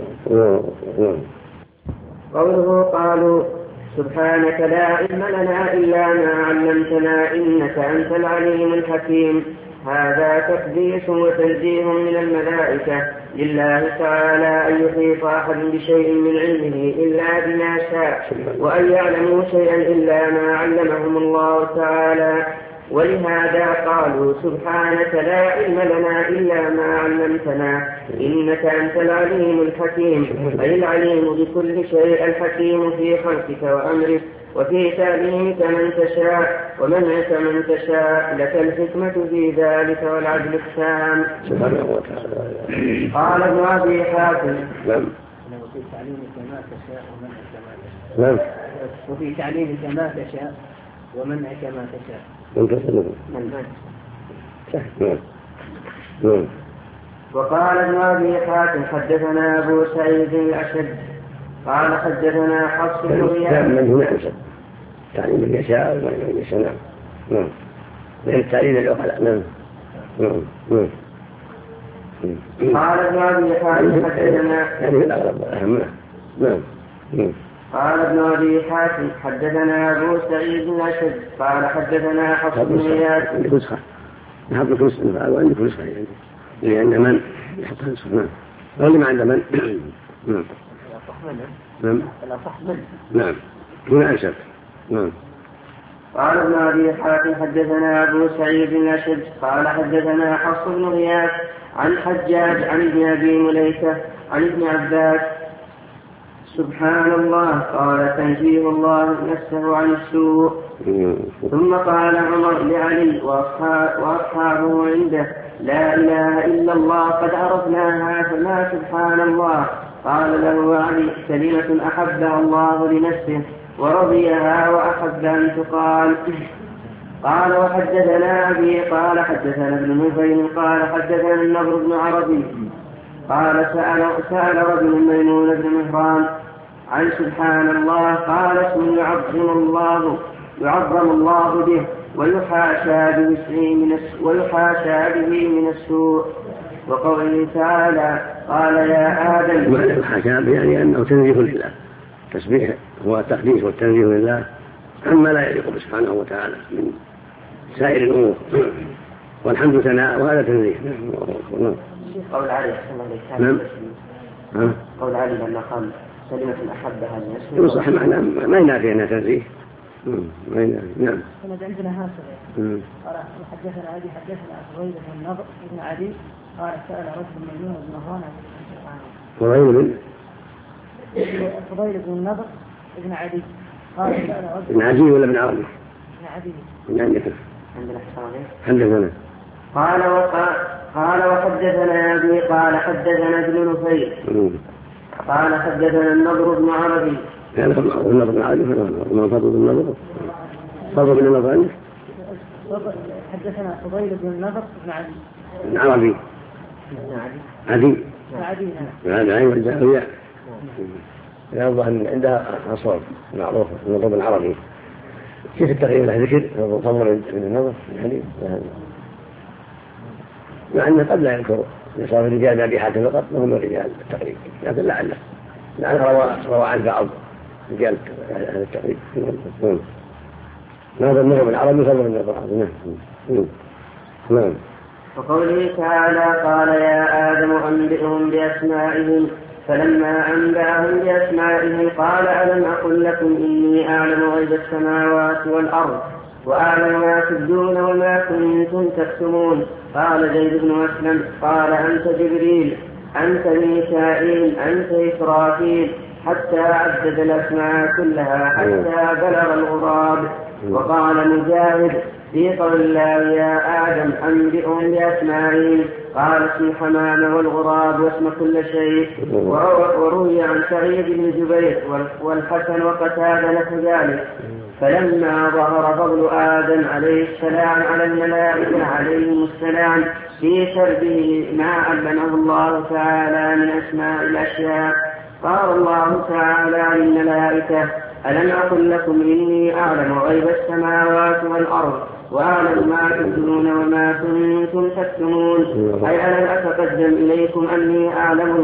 قوله قالوا سبحانك لا علم لنا إلا ما علمتنا إنك أنت العليم الحكيم. هذا تقديس وتنزيه من الملائكة لله تعالى أن يحيط أحد بشيء من علمه إلا بما شاء وأن يعلموا شيئا إلا ما علمهم الله تعالى. ولهذا قالوا سبحانك لا علم لنا إلا ما علمتنا إنك أنت العليم الحكيم أي العليم بكل شيء الحكيم في خلقك وأمرك وفي تعليمك من تشاء ومنعك من تشاء لك الحكمة في ذلك والعدل التام. قال ابن أبي حاتم وفي تعليمك ما تشاء ومنعك ما تشاء وفي تعليمك ما تشاء ومنعك ما تشاء. وقال ابن أبي حاتم حدثنا أبو سعيد الأشد قال حدثنا حفص بن غياث من هنا أنسب تعليم اليساء ومن اليساء نعم من التعليم العقلاء نعم. قال ابن أبي حاتم حدثنا يعني الأغلب أهمنا نعم. قال ابن أبي حاتم حدثنا أبو سعيد الأشد قال حدثنا حفص بن غياث عندك نسخة نحط لك نسخة وعندك نسخة لأن من يحط نسخة نعم واللي ما عنده من نعم هنا أنسب نعم. قال ابن أبي حاتم حدثنا أبو سعيد الأشد قال حدثنا حفص بن غياث عن حجاج عن ابن أبي مليكة عن ابن عباس سبحان الله قال تنزيه الله نفسه عن السوء. ثم قال عمر لعلي وأصحابه عنده لا إله إلا الله قد عرفناها فما سبحان الله. قال له علي كلمة أحبها الله لنفسه ورضيها وأحب أن تقال. قال وحدثنا أبي قال حدثنا ابن نفيل قال حدثنا النضر بن عربي قال سأل رجل ميمون بن مهران عن سبحان الله قال اسم يعظم الله به ويحاشى به من السوء. وقوله تعالى قال يا آدم يحاشى به يعني أنه تنزيه لله تسبيح هو التقديس والتنزيه لله عما لا يليق سبحانه وتعالى من سائر الأمور والحمد ثناء وهذا تنزيه. قول علي نعم قول علي لما قال كلمة أحبها الناس صح معناه ما ينافي أنها تنزيه نعم. عندنا هكذا قال حدثنا أبي حدثنا فضيل بن النضر بن علي قال سأل رجل ميمون بن مهران فضيل بن النضر بن علي قال سأل رجل بن عدي ولا بن عربي؟ بن عدي عندنا حدثنا قال وحدثنا أبي قال حدثنا ابن نفيل قال حدثنا النضر بن عربي يعني النضر بن عربي ما فضل بن النضر فضل بن النضر حدثنا فضيل بن النضر بن علي بن عربي عدي هذا عين والجاهلية يوضح أن عندها أصوات معروفة النضر بن عربي كيف التقريب له ذكر فضل من النظر في الحديث؟ مع أنه قد لا يذكر يصاب الرجال بأبي حاتم فقط وهم الرجال التقريب، لكن لعله روى عن بعض رجال هذا التقريب. هذا النظر العربي فضل من النظر. نعم. وقوله تعالى قال يا آدم أنبئهم بأسمائهم فلما أنبأهم بأسمائهم قال ألم أقل لكم إني أعلم غيب السماوات والأرض وأعلم ما تبدون وما كنتم تكتمون. قال زيد بن أسلم قال أنت جبريل أنت ميكائيل أنت إسرافيل حتى عدد الأسماء كلها حتى بلغ الغراب. وقال مجاهد في قول الله يا آدم أنبئهم بأسمائهم قال اسم الحمام والغراب واسم كل شيء. وروي عن سعيد بن جبير والحسن وقتادة نحو ذلك. فلما ظهر فضل آدم عليه السلام على الملائكة عليهم السلام في شربه ما علمه الله تعالى من أسماء الأشياء قال الله تعالى للملائكة ألم أقل لكم إني أعلم غيب السماوات والأرض وأعلم ما تبدون وما كنتم تكتمون. أي ألم أتقدم إليكم أني أعلم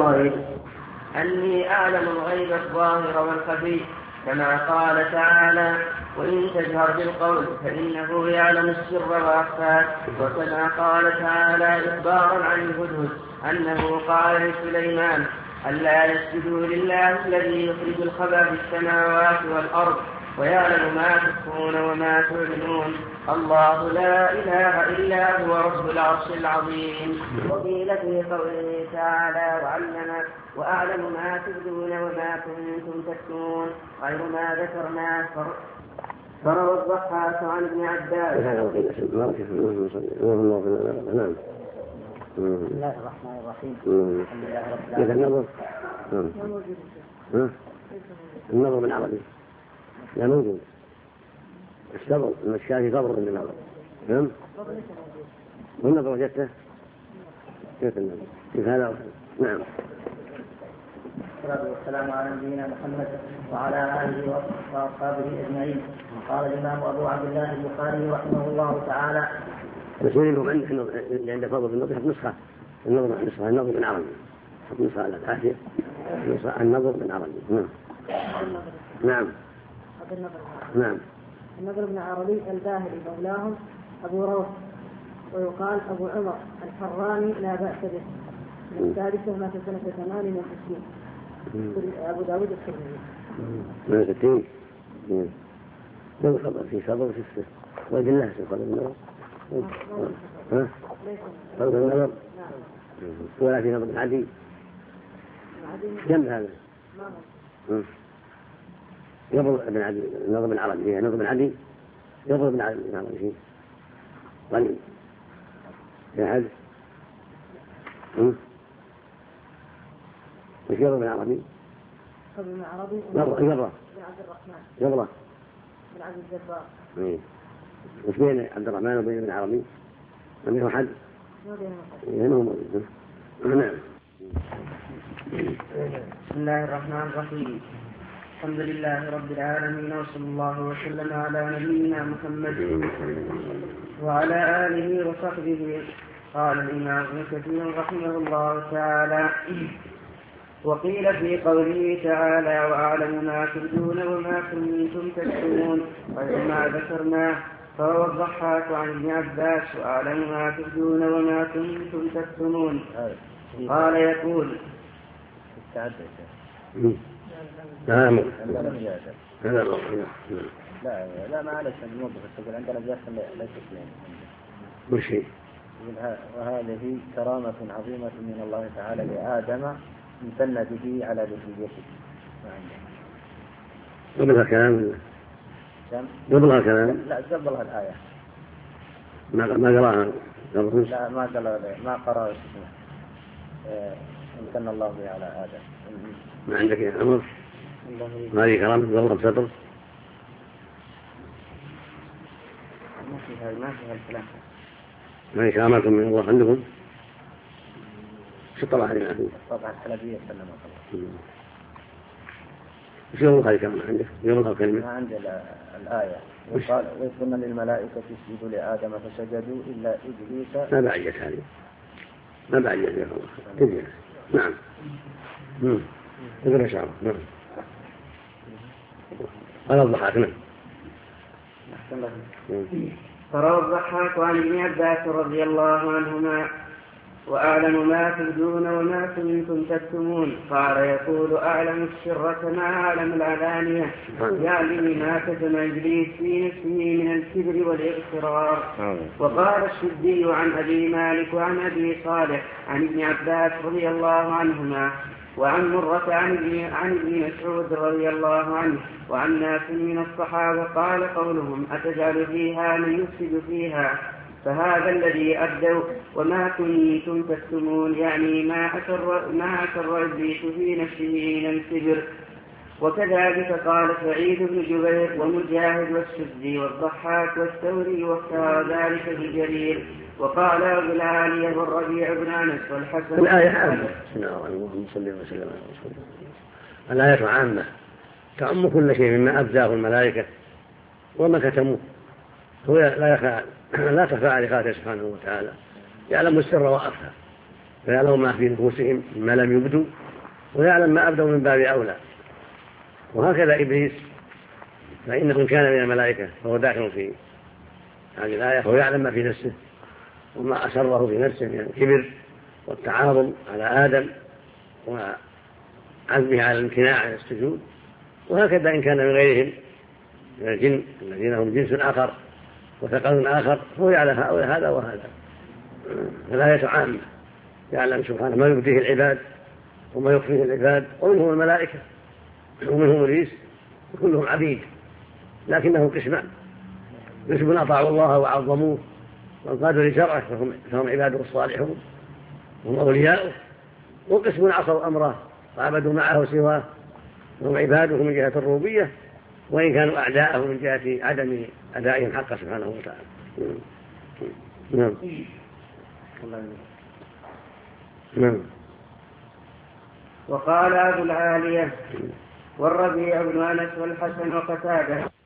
الغيب الظاهر والخفي كما قال تعالى وإن تجهر بالقول فإنه يعلم السر وأخفى. وكما قال تعالى إخبارا عن الهدهد أنه قال لسليمان ألا يسجدوا لله الذي يخرج الخبأ في السماوات والأرض ويعلم ما تخفون وما تعلنون الله لا إله إلا هو رب العرش العظيم. وقيل في قوله تعالى وأعلم ما تبدون وما كنتم تكتمون غير ما ذكرناه. فروى الضحاك عن ابن عباس. بسم الله الرحمن الرحيم. الحمد لله رب العالمين. النظر بالعربي لا موجود. الصبر المشاهي صبر من النظر. نعم. والنظر وجدته كيف النظر كيف هذا؟ نعم. والصلاة والسلام على نبينا محمد وعلى آله وأصحابه أجمعين. قال الإمام أبو عبد الله البخاري رحمه الله تعالى مسؤولين لهم عند فضل النظر حط نسخة النظر بالعربي حط نسخة على الحاشية النظر بالعربي. نعم. نعم. النضر بن عربي الباهلي مولاهم أبو روح ويقال أبو عمر الحراني لا بأس به من الثالثة مات سنة 58 أبو داود الترمذي من 60 خبر في خبر في السر وجه الله في خبر النظر خبر النظر ولا في نظر عادي كم هذا يضرب ابن عدي النظر بن عربي فيها نظر بن عدي يضرب ابن عربي فيه قليل يا حد مش يضرب بن عربي بن عربي يضرب بن عبد الرحمن يضرب بن عبد الجبار وش بين عبد الرحمن وبين ابن عربي ما بينهم حد بينهم نعم. بسم الله الرحمن الرحيم الحمد لله رب العالمين وصلى الله وسلم على نبينا محمد وعلى آله وصحبه. قال الإمام ابن كثير رحمه الله تعالى وقيل في قوله تعالى وأعلم ما تبدون وما كنتم تكتمون غير ما ذكرناه. فهو الضحاك عن ابن عباس وأعلم ما تبدون وما كنتم تكتمون. قال يقول لا ما عليك أن نوضح السبيل عندنا جاهل ليس يعني وشيء. وهذه كرامة عظيمة من الله تعالى لآدم امتن به على ذريته. قبلها كلام قبلها كلام لا قبلها الآية ما قراها لا ما قرأ امتن الله به على آدم. ما عندك يا عمر هذه كرامة قبلها بسطر ما فيها الكلام ما هي كرامة من الله عندكم شطر علينا طبعا الحلبية سلم الله. وش يقول هذه كلمة عندك؟ يقول كلمة ما عند الآية ويقولن للملائكة اسجدوا لآدم فسجدوا إلا إبليس. ما بعيت هذه، ما بعيت يا الله. نعم. يقول إن شاء الله. نعم. قال الضحاك. نعم. فروى الضحاك عن ابن عباس رضي الله عنهما: وأعلم ما تبدون وما كنتم تكتمون. قال: يقول: أعلم السر كما أعلم العلانية، يعني ما كتم إبليس في نفسه من الكبر والإغترار. وقال السدي عن أبي مالك وعن أبي صالح عن ابن عباس رضي الله عنهما وعن مرة عن ابن مسعود رضي الله عنه وعن ناس من الصحابة قال قولهم: أتجعل فيها من يفسد فيها؟ فهذا الذي أبدوا وما كنتم تكتمون، يعني ما أسر إبليس في نفسه من الكبر. وكذلك قال سعيد بن جبير ومجاهد والسدي والضحاك والثوري واختار ذلك بجرير. وقال أبو العالية والربيع بن أنس والحسن. الآية عامة. اللهم صل وسلم على رسول الله. الآية عامة تعم كل شيء مما أبداه الملائكة وما كتموه. هو لا تخفى على خاطره سبحانه وتعالى، يعلم السر وأخفى، ويعلم ما في نفوسهم ما لم يبدوا، ويعلم ما أبدوا من باب أولى. وهكذا إبليس، فإنه كان من الملائكة فهو داخل في هذه الآية، فهو يعلم ما في نفسه وما أسره في نفسه من الكبر والتعاظم على آدم وعزمه على الامتناع عن السجود. وهكذا إن كان من غيرهم من الجن الذين هم جنس آخر وثقل آخر، هو يعلم هذا وهذا. الآية عامة، يعلم سبحانه ما يبديه العباد وما يخفيه العباد، ومنهم الملائكة ومنهم إبليس، وكلهم عبيد، لكنهم قسمان: قسم أطاعوا الله وعظموه وانقادوا لشرعه فهم عباده الصالحون وهم أولياؤه، وقسم عصوا أمره وعبدوا معه سواه وهم عباده من جهة الربوبية، وإن كانوا أعداءه من جهة عدم أدائهم حقه سبحانه وتعالى. نعم. نعم. وقال أبو العالية والربيع بن أنس والحسن وقتادة